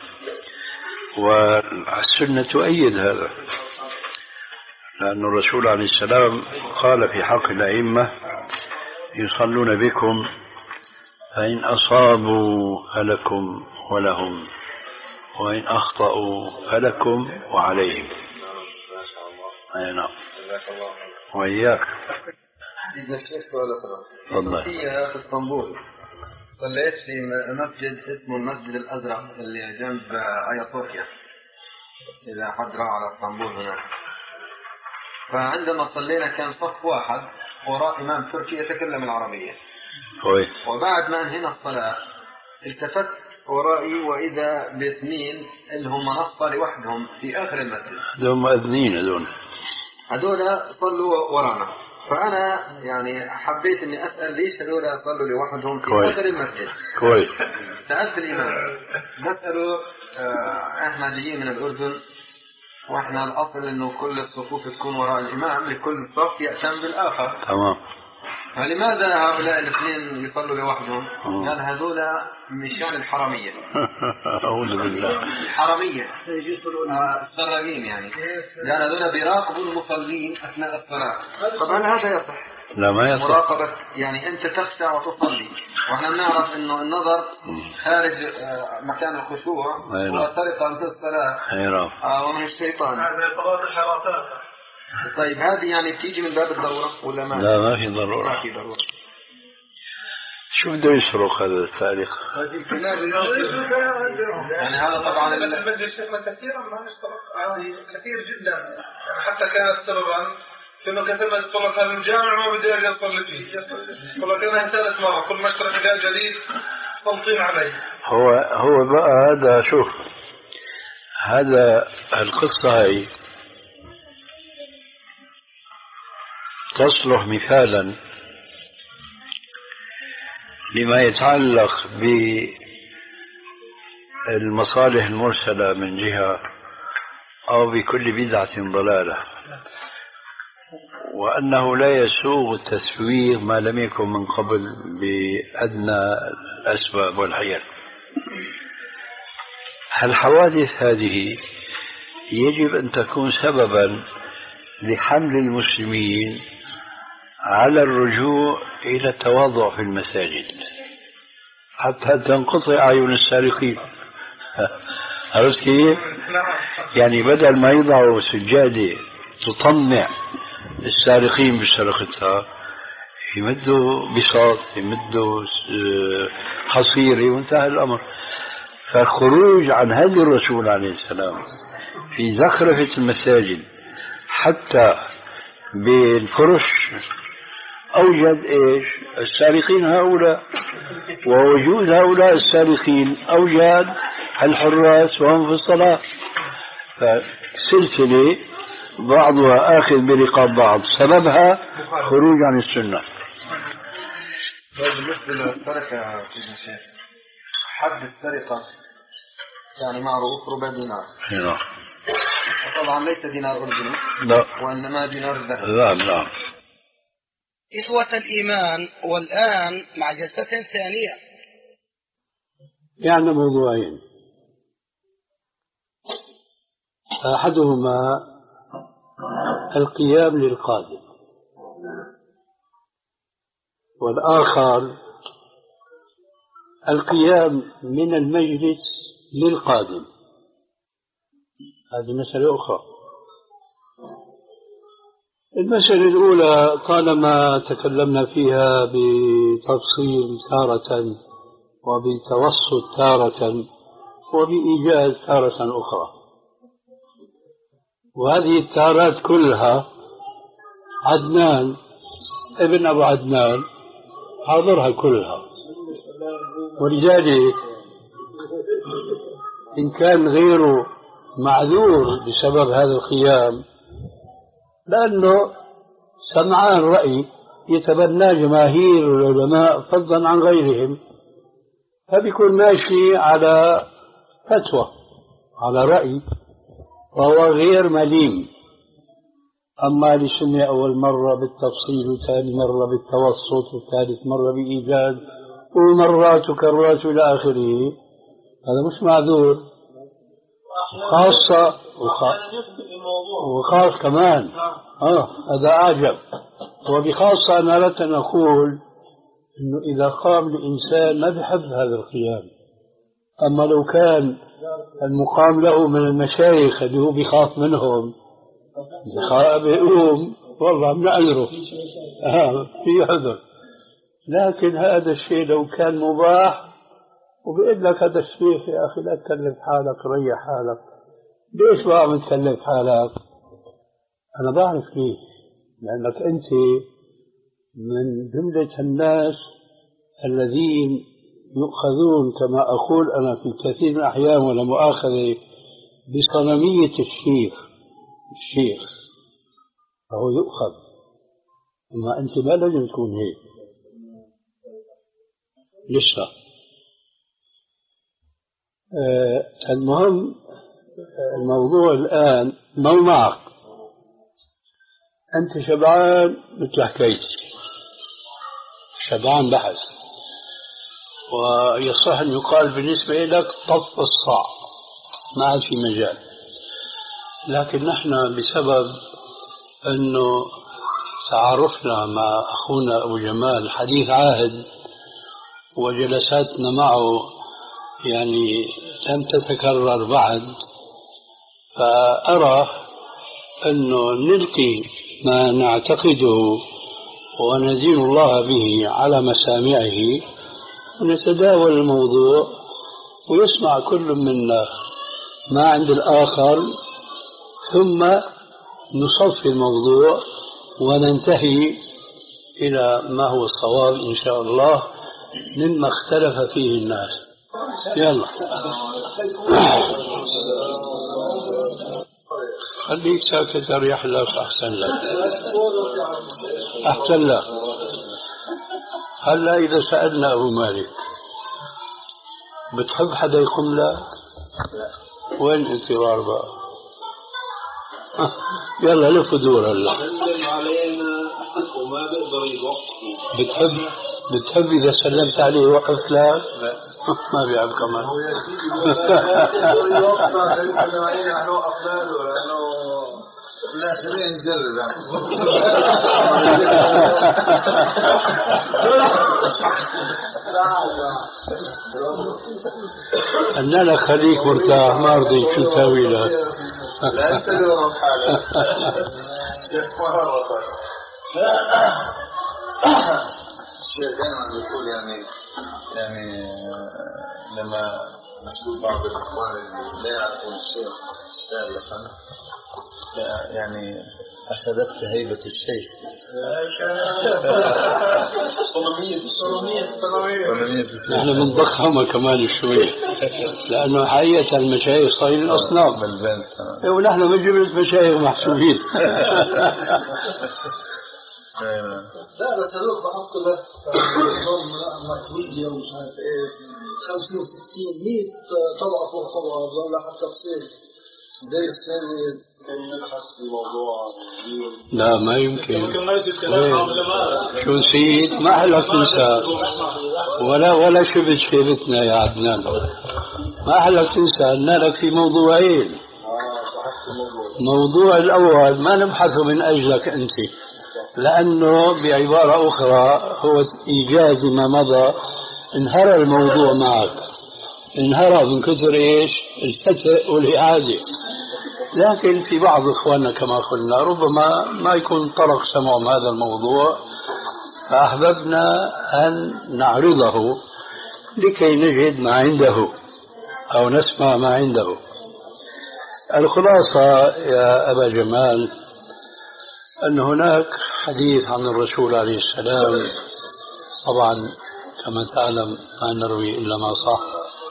S1: والسنة تؤيد هذا، لأن الرسول عليه السلام قال في حق الأئمة يصلون بكم فإن أصابوا فلكم ولهم، وإن أخطأوا فلكم وعليهم. أي نعم. وإياك.
S2: سيدنا الشيخ سؤال
S1: تفضل.
S2: في اسطنبول صليت في مسجد اسمه المسجد الأزرق اللي جنب آيا صوفيا، إذا حد راح على اسطنبول هناك. فعندما صلينا كان صف واحد وراء إمام تركي يتكلم العربية.
S1: كويس.
S2: وبعد ما انهينا الصلاة التفت ورائي وإذا باثنين اللي هم منصة لوحدهم في آخر المسجد.
S1: هذول مؤذنين هذول.
S2: هذول صلوا ورانا، فأنا يعني حبيت إني أسأل ليش هذول صلوا لوحدهم في كويس. آخر المسجد.
S1: كويس.
S2: سألت الإمام بسأله آه إحنا جايين من الأردن وإحنا الأصل إنه كل الصفوف تكون وراء الإمام، لكل صف يأتم بالآخر.
S1: تمام.
S2: فلماذا هؤلاء الاثنين يصلوا لوحدهم؟ قال هذول مشان الحرامية.
S1: أعوذ بالله.
S2: الحرامية السراقين يعني. قال هذول بيراقبوا المصلين أثناء الصلاة. طبعا هذا يصح.
S1: لا ما يصح.
S2: مراقبة يعني أنت تخشع وتصلي، وإحنا نعرف إنه النظر خارج مكان الخشوع وطريقة عن الصلاة ومن الشيطان.
S3: هذا صلاة الحراسات.
S2: طيب هذه يعني بتيجي من باب الضرورة ولا ما؟
S1: لا ما في ضرورة.
S2: ما في ضرورة.
S1: شو بده يسرق هذا التاريخ؟
S2: يعني هذا طبعا
S3: المجلس شيخنا كثيرا ما نشترك هذه كثير جدا، يعني حتى كانت سببا في انه كثير من الطلبة من الجامعة ما بده يرجع يصلي فيه، ولكن هي ثالث مرة كل ما اشترك جاء جديد تنطين عليه.
S1: هو هو بقى هذا شوف، هذا القصة هي تصلح مثالا لما يتعلق بالمصالح المرسلة من جهة أو بكل بدعة ضلالة، وأنه لا يسوغ التسوير ما لم يكن من قبل بأدنى الأسباب والحيل. الحوادث هذه يجب أن تكون سببا لحمل المسلمين على الرجوع إلى التواضع في المساجد حتى تنقطع أعين السارقين. عرفت كيف؟ يعني بدل ما يضعوا سجادة تطمع السارقين بسرقتها يمدوا بساط، يمدوا حصيرة وانتهى الأمر. فالخروج عن هدي الرسول عليه السلام في زخرفة المساجد حتى بالفرش أوجد إيش؟ السارقين هؤلاء، ووجود هؤلاء السارقين أوجد الحراس وهم في الصلاة، فسلسلة بعضها آخذ برقاب بعض، سببها خروج عن السنة.
S2: بالنسبة للسرقة يا سيدنا الشيخ، حد السرقة يعني معروف ربع دينار. طبعا ليس دينار أردني،
S1: لا،
S2: وإنما دينار ذهب.
S1: لا لا.
S7: إخوة الإيمان، والآن مع جلسة ثانية.
S8: يعني موضوعين، أحدهما القيام للقادم، والآخر القيام من المجلس للقادم. هذه مسألة أخرى. المسألة الأولى طالما تكلمنا فيها بتفصيل تارة وبتوسط تارة وبإيجاز تارة أخرى، وهذه التارات كلها عدنان ابن أبو عدنان حاضرها كلها، ولذلك إن كان غيره معذور بسبب هذا القيام لأنه سمعان رأي يتبنى جماهير العلماء فضلا عن غيرهم، فبيكون ماشي على فتوى على رأي وهو غير مليم. أما لسمع أول مرة بالتفصيل وثاني مرة بالتوسط وثالث مرة بإيجاز ومرات وكرات إلى آخره، هذا مش معذور. خاصة وخاص كمان آه هذا أعجب. وبخاصة أنا أردت أن أقول إنه إذا قام الإنسان ما بحب هذا القيام، أما لو كان المقام له من المشايخ اللي هو بيخاف منهم بيقوم والله بنعذره آه في عذر. لكن هذا الشيء لو كان مباح وبيقول لك هذا الشيخ يا أخي لا تكلف حالك ريح حالك، ليش بقى متكلف حالك؟ أنا بعرف ليه، لأنك أنت من جملة الناس الذين يؤخذون كما أقول أنا في كثير من الأحيان ولا مؤاخذة بصنمية الشيخ. الشيخ فهو يؤخذ، أما أنت ما لازم تكون هيك لسه. آه المهم الموضوع الآن ما معك، أنت شبعان مثل حكيت شبعان بحث، ويصح أن يقال بالنسبة لك طف الصاع ما عاد في مجال. لكن نحن بسبب أنه تعارفنا مع أخونا أبو جمال حديث عهد وجلساتنا معه يعني لم تتكرر بعد، فأرى أنه نلقي ما نعتقده ونزين الله به على مسامعه ونتداول الموضوع ويسمع كل منا ما عند الآخر، ثم نصفي الموضوع وننتهي إلى ما هو الصواب إن شاء الله مما اختلف فيه الناس. يلا خليك ساكت أريح لك، أحسن لك أحسن لك. هلا إذا سألنا أبو مالك بتحب حدا يقوم لك؟ وين انتظار بقى؟ يلا لف ودور هلا.
S5: وما بيقدر يوقف.
S8: بتحب بتحب إذا سلمت عليه يوقف لك؟ ما بيعرف كمان.
S2: الآخرين نجرب
S8: أنا لك خليك مرتاح، ما رضيت شو تسوي لك.
S2: لا أنت اللي ورا حالك. الشيخ دائما بيقول يعني يعني لما نشوف بعض الإخوان اللي لا يعرفون الشيخ سابقا يعني أخذت هيبة الشيخ. صنمية صنمية
S8: نحن بنضخمها كمان شوي لأنه حقيقة المشايخ صايرين أصناف، ونحن من جملة مشايخ محسوبين.
S5: لا بس هذول بحط له مكوية ومش عارف ايه خمسين وستين مية طبقة فوق طبقة ولا حتى تفصيل زي السنة كان نبحث في الموضوع.
S8: لا ما يمكن. شو نسيت؟ ما حلك تنسى ولا ولا شبت شيبتنا يا عدنان. ما حلك تنسى أن لك في موضوعين. موضوع الأول ما نبحثه من أجلك أنت، لأنه بعبارة أخرى هو إيجاز ما مضى. انهرى الموضوع معك، انهرى من كثر إيش الفتح والإعادة. لكن في بعض إخواننا كما قلنا ربما ما يكون طرق سمعهم هذا الموضوع، فأحببنا أن نعرضه لكي نجد ما عنده أو نسمع ما عنده. الخلاصة يا أبا جمال أن هناك حديث عن الرسول عليه السلام، طبعا كما تعلم ما نروي إلا ما صح،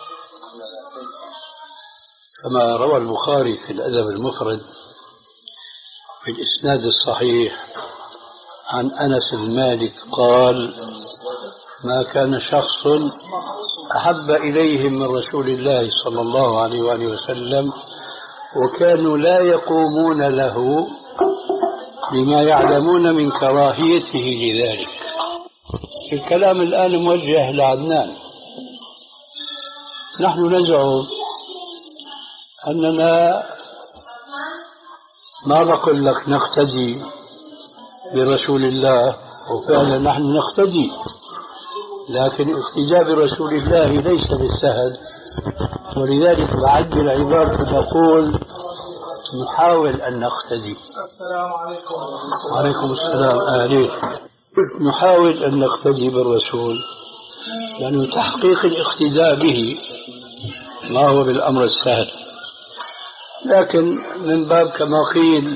S8: كما روى البخاري في الأدب المفرد في الإسناد الصحيح عن أنس بن مالك قال: ما كان شخص أحب إليهم من رسول الله صلى الله عليه وآله وسلم وكانوا لا يقومون له لما يعلمون من كراهيته لذلك. الكلام الآن موجه لعدنان. نحن نزعم أننا ما بقول لك نقتدي برسول الله، وفعلا نحن نقتدي، لكن اقتداء برسول الله ليس بالسهل، ولذلك بعدل العبارة نقول نحاول أن نقتدي.
S3: السلام عليكم.
S8: وعليكم السلام. أهلين. نحاول أن نقتدي بالرسول، لأنه تحقيق الاقتداء به ما هو بالأمر السهل، لكن من باب كما قيل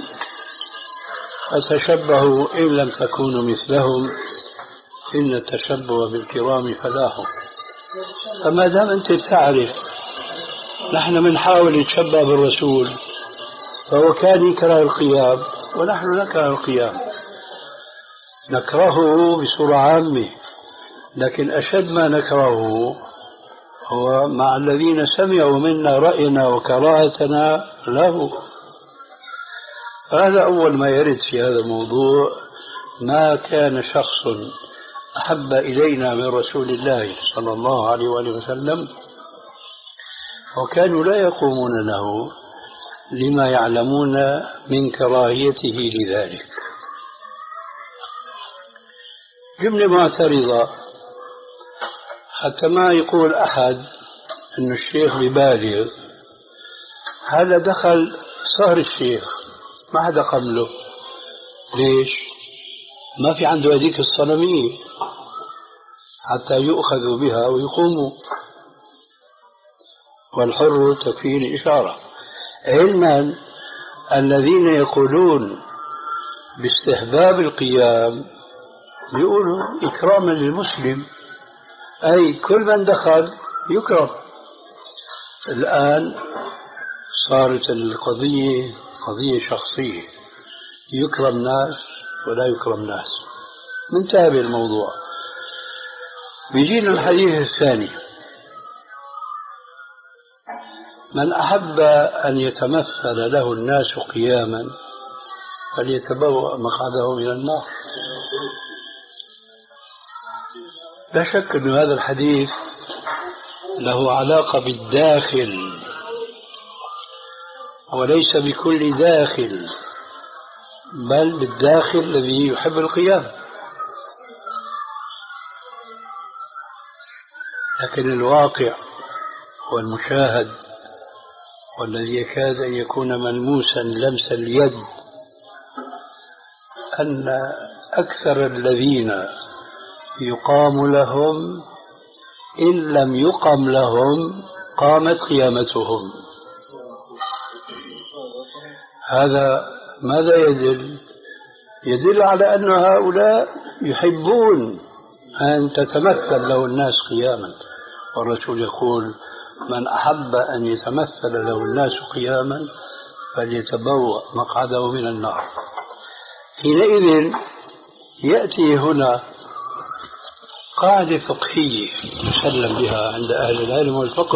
S8: فتشبهوا إن لم تكونوا مثلهم إن التشبه بالكرام فلاح. فما دام أنت تعرف نحن بنحاول نتشبه بالرسول، فهو كان يكره القيام ونحن نكره القيام، نكرهه بصورة عامة، لكن أشد ما نكرهه هو مع الذين سمعوا منا رأينا وكراهتنا له. هذا أول ما يرد في هذا الموضوع. ما كان شخص أحب إلينا من رسول الله صلى الله عليه وآله وسلم وكانوا لا يقومون له لما يعلمون من كراهيته لذلك. جملة معترضة حتى ما يقول أحد أن الشيخ ببالغ. هذا دخل صهر الشيخ ما حدا قبله. ليش؟ ما في عنده هذيك الصنمية. حتى يؤخذوا بها ويقوموا، والحر تكفيه الإشارة. علما الذين يقولون باستحباب القيام يقولوا إكراما للمسلم، أي كل من دخل يكرم. الآن صارت القضية قضية شخصية، يكرم ناس ولا يكرم ناس، منتهى الموضوع. بيجينا الحديث الثاني: من أحب أن يتمثل له الناس قياما فليتبوأ مقعده من النار. لا شك أن هذا الحديث له علاقة بالداخل وليس بكل داخل، بل بالداخل الذي يحب القيام. لكن الواقع والمشاهد والذي يكاد أن يكون ملموسا لمس اليد أن أكثر الذين يقام لهم إن لم يقم لهم قامت قيامتهم. هذا ماذا يدل؟ يدل على أن هؤلاء يحبون أن تتمثل له الناس قياما، والرسول يقول: من أحب أن يتمثل له الناس قياما فليتبوأ مقعده من النار. حينئذ يأتي هنا قاعدة فقهية يسلم بها عند أهل العلم والفقه،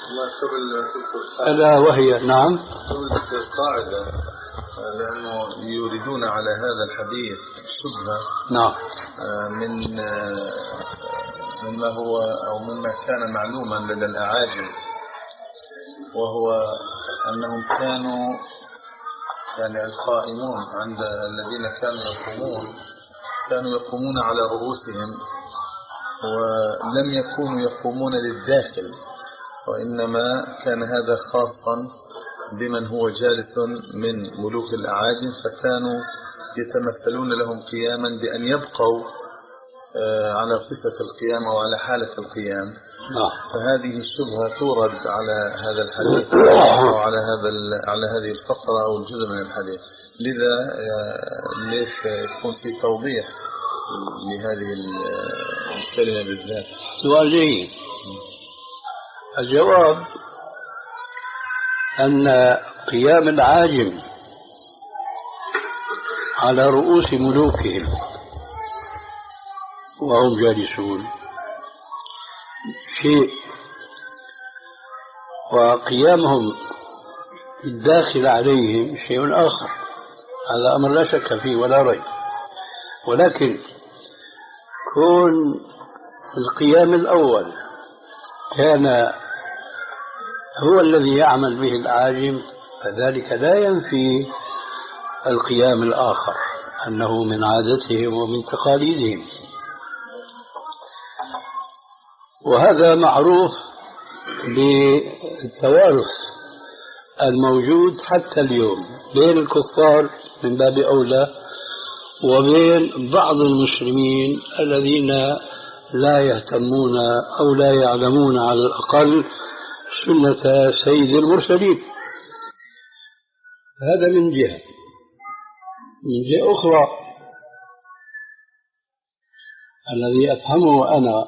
S8: ألا وهي نعم
S2: القاعدة، لأنه يريدون على هذا الحديث شبهة
S8: نعم
S2: من مما هو أو مما كان معلوما لدى الأعاجم، وهو أنهم كانوا يعني القائمون عند الذين كانوا يقومون كانوا يقومون على رؤوسهم، ولم يكونوا يقومون للداخل، وإنما كان هذا خاصا بمن هو جالس من ملوك الأعاجم، فكانوا يتمثلون لهم قياما بأن يبقوا على صفة القيام أو على حالة القيام. فهذه الشبهة تورد على هذا الحديث أو على هذا على هذه الفقرة أو الجزء من الحديث. لذا ليش يكون في توضيح لهذه الكلمة بالذات؟
S8: سؤال جيد. الجواب أن قيام العاجم على رؤوس ملوكهم وهم جالسون شيء، وقيامهم الداخل عليهم شيء آخر. هذا أمر لا شك فيه ولا ريب. ولكن كون القيام الأول كان هو الذي يعمل به العاجم فذلك لا ينفي القيام الآخر أنه من عادتهم ومن تقاليدهم. وهذا معروف بالتوارث الموجود حتى اليوم بين الكفار من باب أولى وبين بعض المسلمين الذين لا يهتمون أو لا يعلمون على الأقل سنة سيد المرسلين. هذا من جهة. من جهة أخرى الذي أفهمه أنا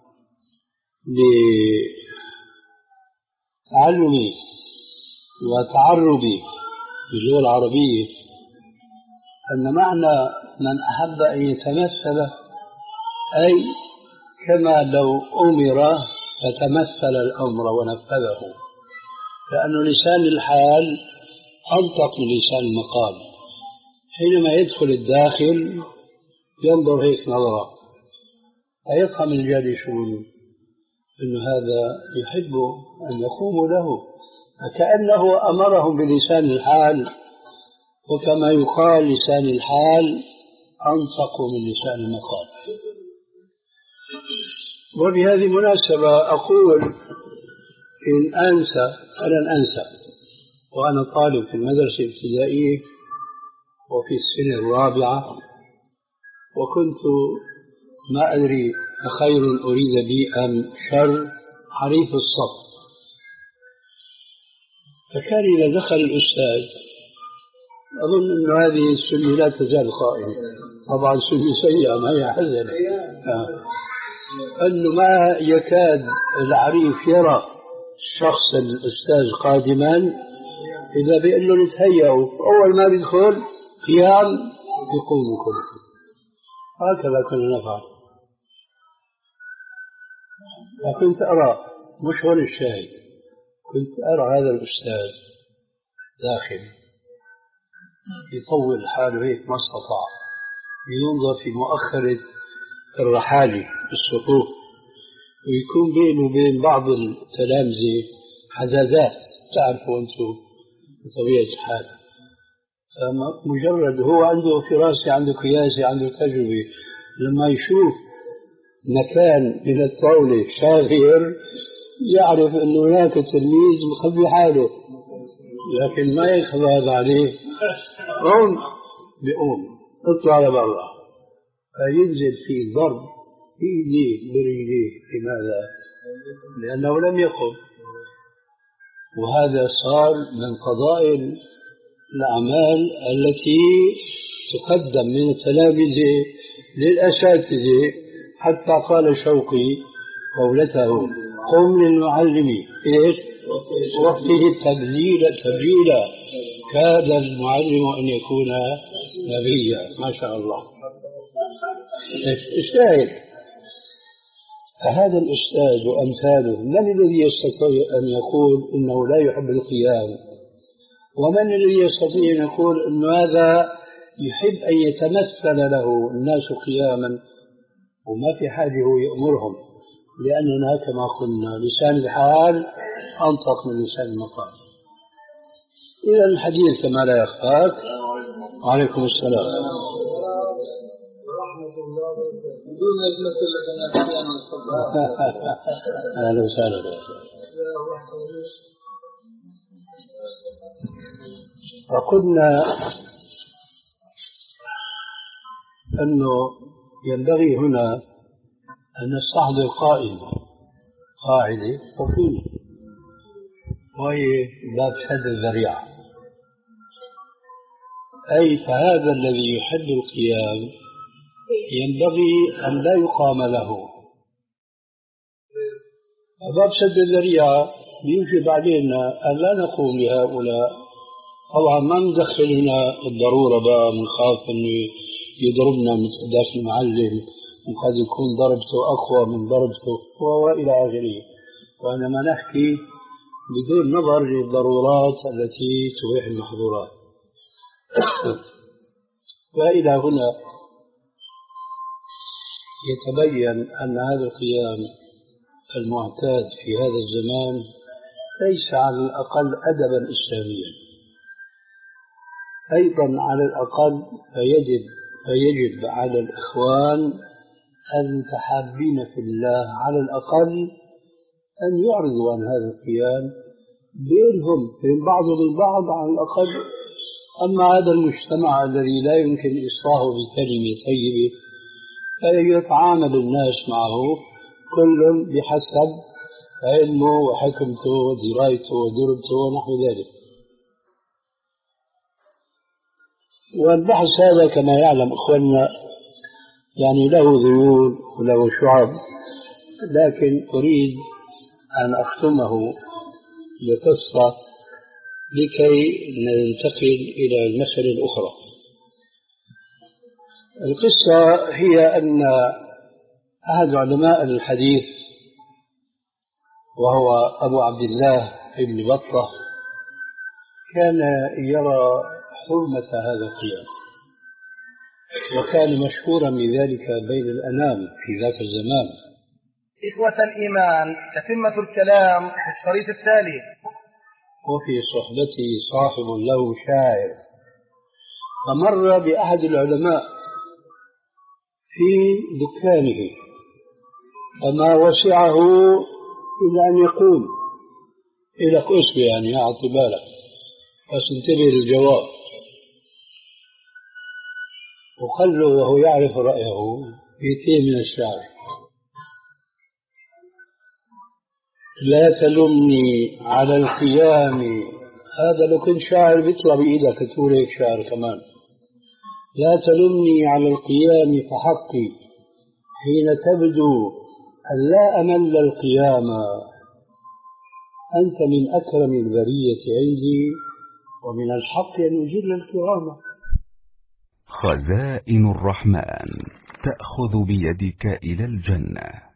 S8: بتعلمي وتعربي باللغة العربية أن معنى من أحب أن يتمثل أي كما لو أمر فتمثل الأمر ونفذه، لأن لسان الحال أنطق من لسان المقال. حينما يدخل الداخل ينظر هيك نظرة فيفهم الجالسون أن هذا يحب أن يقوموا له، فكأنه أمرهم بلسان الحال، وكما يقال لسان الحال أنطق من لسان المقال. وبهذه المناسبة أقول إن أنسى فلن أنسى، وأنا طالب في المدرسة الابتدائية وفي السنة الرابعة، وكنت ما أدري أخير أريد بي أم شر حريف الصف. فكان إذا دخل الأستاذ أظن أن هذه السنة لا تزال قائمة، طبعا سنة سيئة ما هي حزنة، آه. أنه ما يكاد العريف يرى الشخص الأستاذ قادما إذا بيقول له نتهيأوا، أول ما بيدخل قيام يقوم كله. هكذا كنا نفعل. فكنت أرى مش هون الشاهد، كنت أرى هذا الأستاذ داخل يطول حاله هيك ما استطاع، ينظر في مؤخرة الرحالة بالصفوف، ويكون بينه وبين بعض التلامذة حزازات، تعرفوا أنتم بطبيعة الحال. مجرد هو عنده فراسة، عنده قياسة، عنده تجربة، لما يشوف مكان من الطاولة شاغر يعرف أن هناك تلميذ مخبي حاله، لكن ما يخبى هذا عليه، قوم بيقوم اطلع لبرا، فينزل في ضرب في ايديه برجليه. لماذا؟ لأنه لم يقم. وهذا صار من فضائل الأعمال التي تقدم من التلامذة للأساتذة، حتى قال شوقي قولته قم للمعلم إيش وقته التبجيل تبجيلا، كاد المعلم أن يكون نبيا. ما شاء الله. الشاهد فهذا الأستاذ وأمثاله من الذي يستطيع أن يقول إنه لا يحب القيام؟ ومن الذي يستطيع أن يقول أن هذا يحب أن يتمثل له الناس قياما وما في حاجة هو يأمرهم؟ لأننا كما قلنا لسان الحال أنطق من لسان المقال. إذا الحديث كما لا يخفاك. وعليكم السلام
S5: ورحمة الله وبركاته.
S8: أهلا وسهلا. فقلنا أنه ينبغي هنا أن نستحضر قائمة قاعدة طفيلة، وهي باب سد الذريعة. أي فهذا الذي يحب القيام ينبغي أن لا يقام له. باب سد الذريعة يوجب علينا أن لا نقوم لهؤلاء. طبعا ما ندخل هنا الضرورة بقى، منخاف أنه يضربنا مثل ذاك المعلم وقد يكون ضربته أقوى من ضربته وإلى آخره، وإنما نحكي بدون نظر للضرورات التي تبيح المحظورات. وإلى هنا يتبين أن هذا القيام المعتاد في هذا الزمان ليس على الأقل أدبا إسلاميا. أيضا على الأقل فيجب, فيجب على الإخوان المتحابين في الله على الأقل أن يعرضوا عن هذا القيام بينهم بين بعضهم البعض على الأقل. أما هذا المجتمع الذي لا يمكن إصلاحه بكلمة طيبة فيتعامل الناس معه كل بحسب علمه وحكمته ودرايته ودربته ونحو ذلك. والبحث هذا كما يعلم إخواننا يعني له ذيول وله شعب، لكن أريد أن أختمه بقصة لكي ننتقل إلى المسألة الأخرى. القصة هي أن أحد علماء الحديث وهو أبو عبد الله ابن بطة كان يرى حرمة هذا القيام، وكان مشهورا بذلك بين الأنام في ذاك الزمان.
S7: إخوة الإيمان، تتمة الكلام في الشريط التالي.
S8: وفي صحبته صاحب له شاعر، فمر بأحد العلماء في دكانه فما وسعه إلا أن يقوم إلى قسم يعني أعطي بالك بس انتبه للجواب، وخله وهو يعرف رأيه بيتين من الشعر. لا تلمني على القيام، هذا لو كنت شاعر بيطلع بإيدك تقول هيك شعر كمان. لا تلمني على القيام فحقي حين تبدو أن لا أمل القيام، أنت من أكرم البرية عندي ومن الحق أن أجل الكرامة.
S9: خزائن الرحمن تأخذ بيدك إلى الجنة.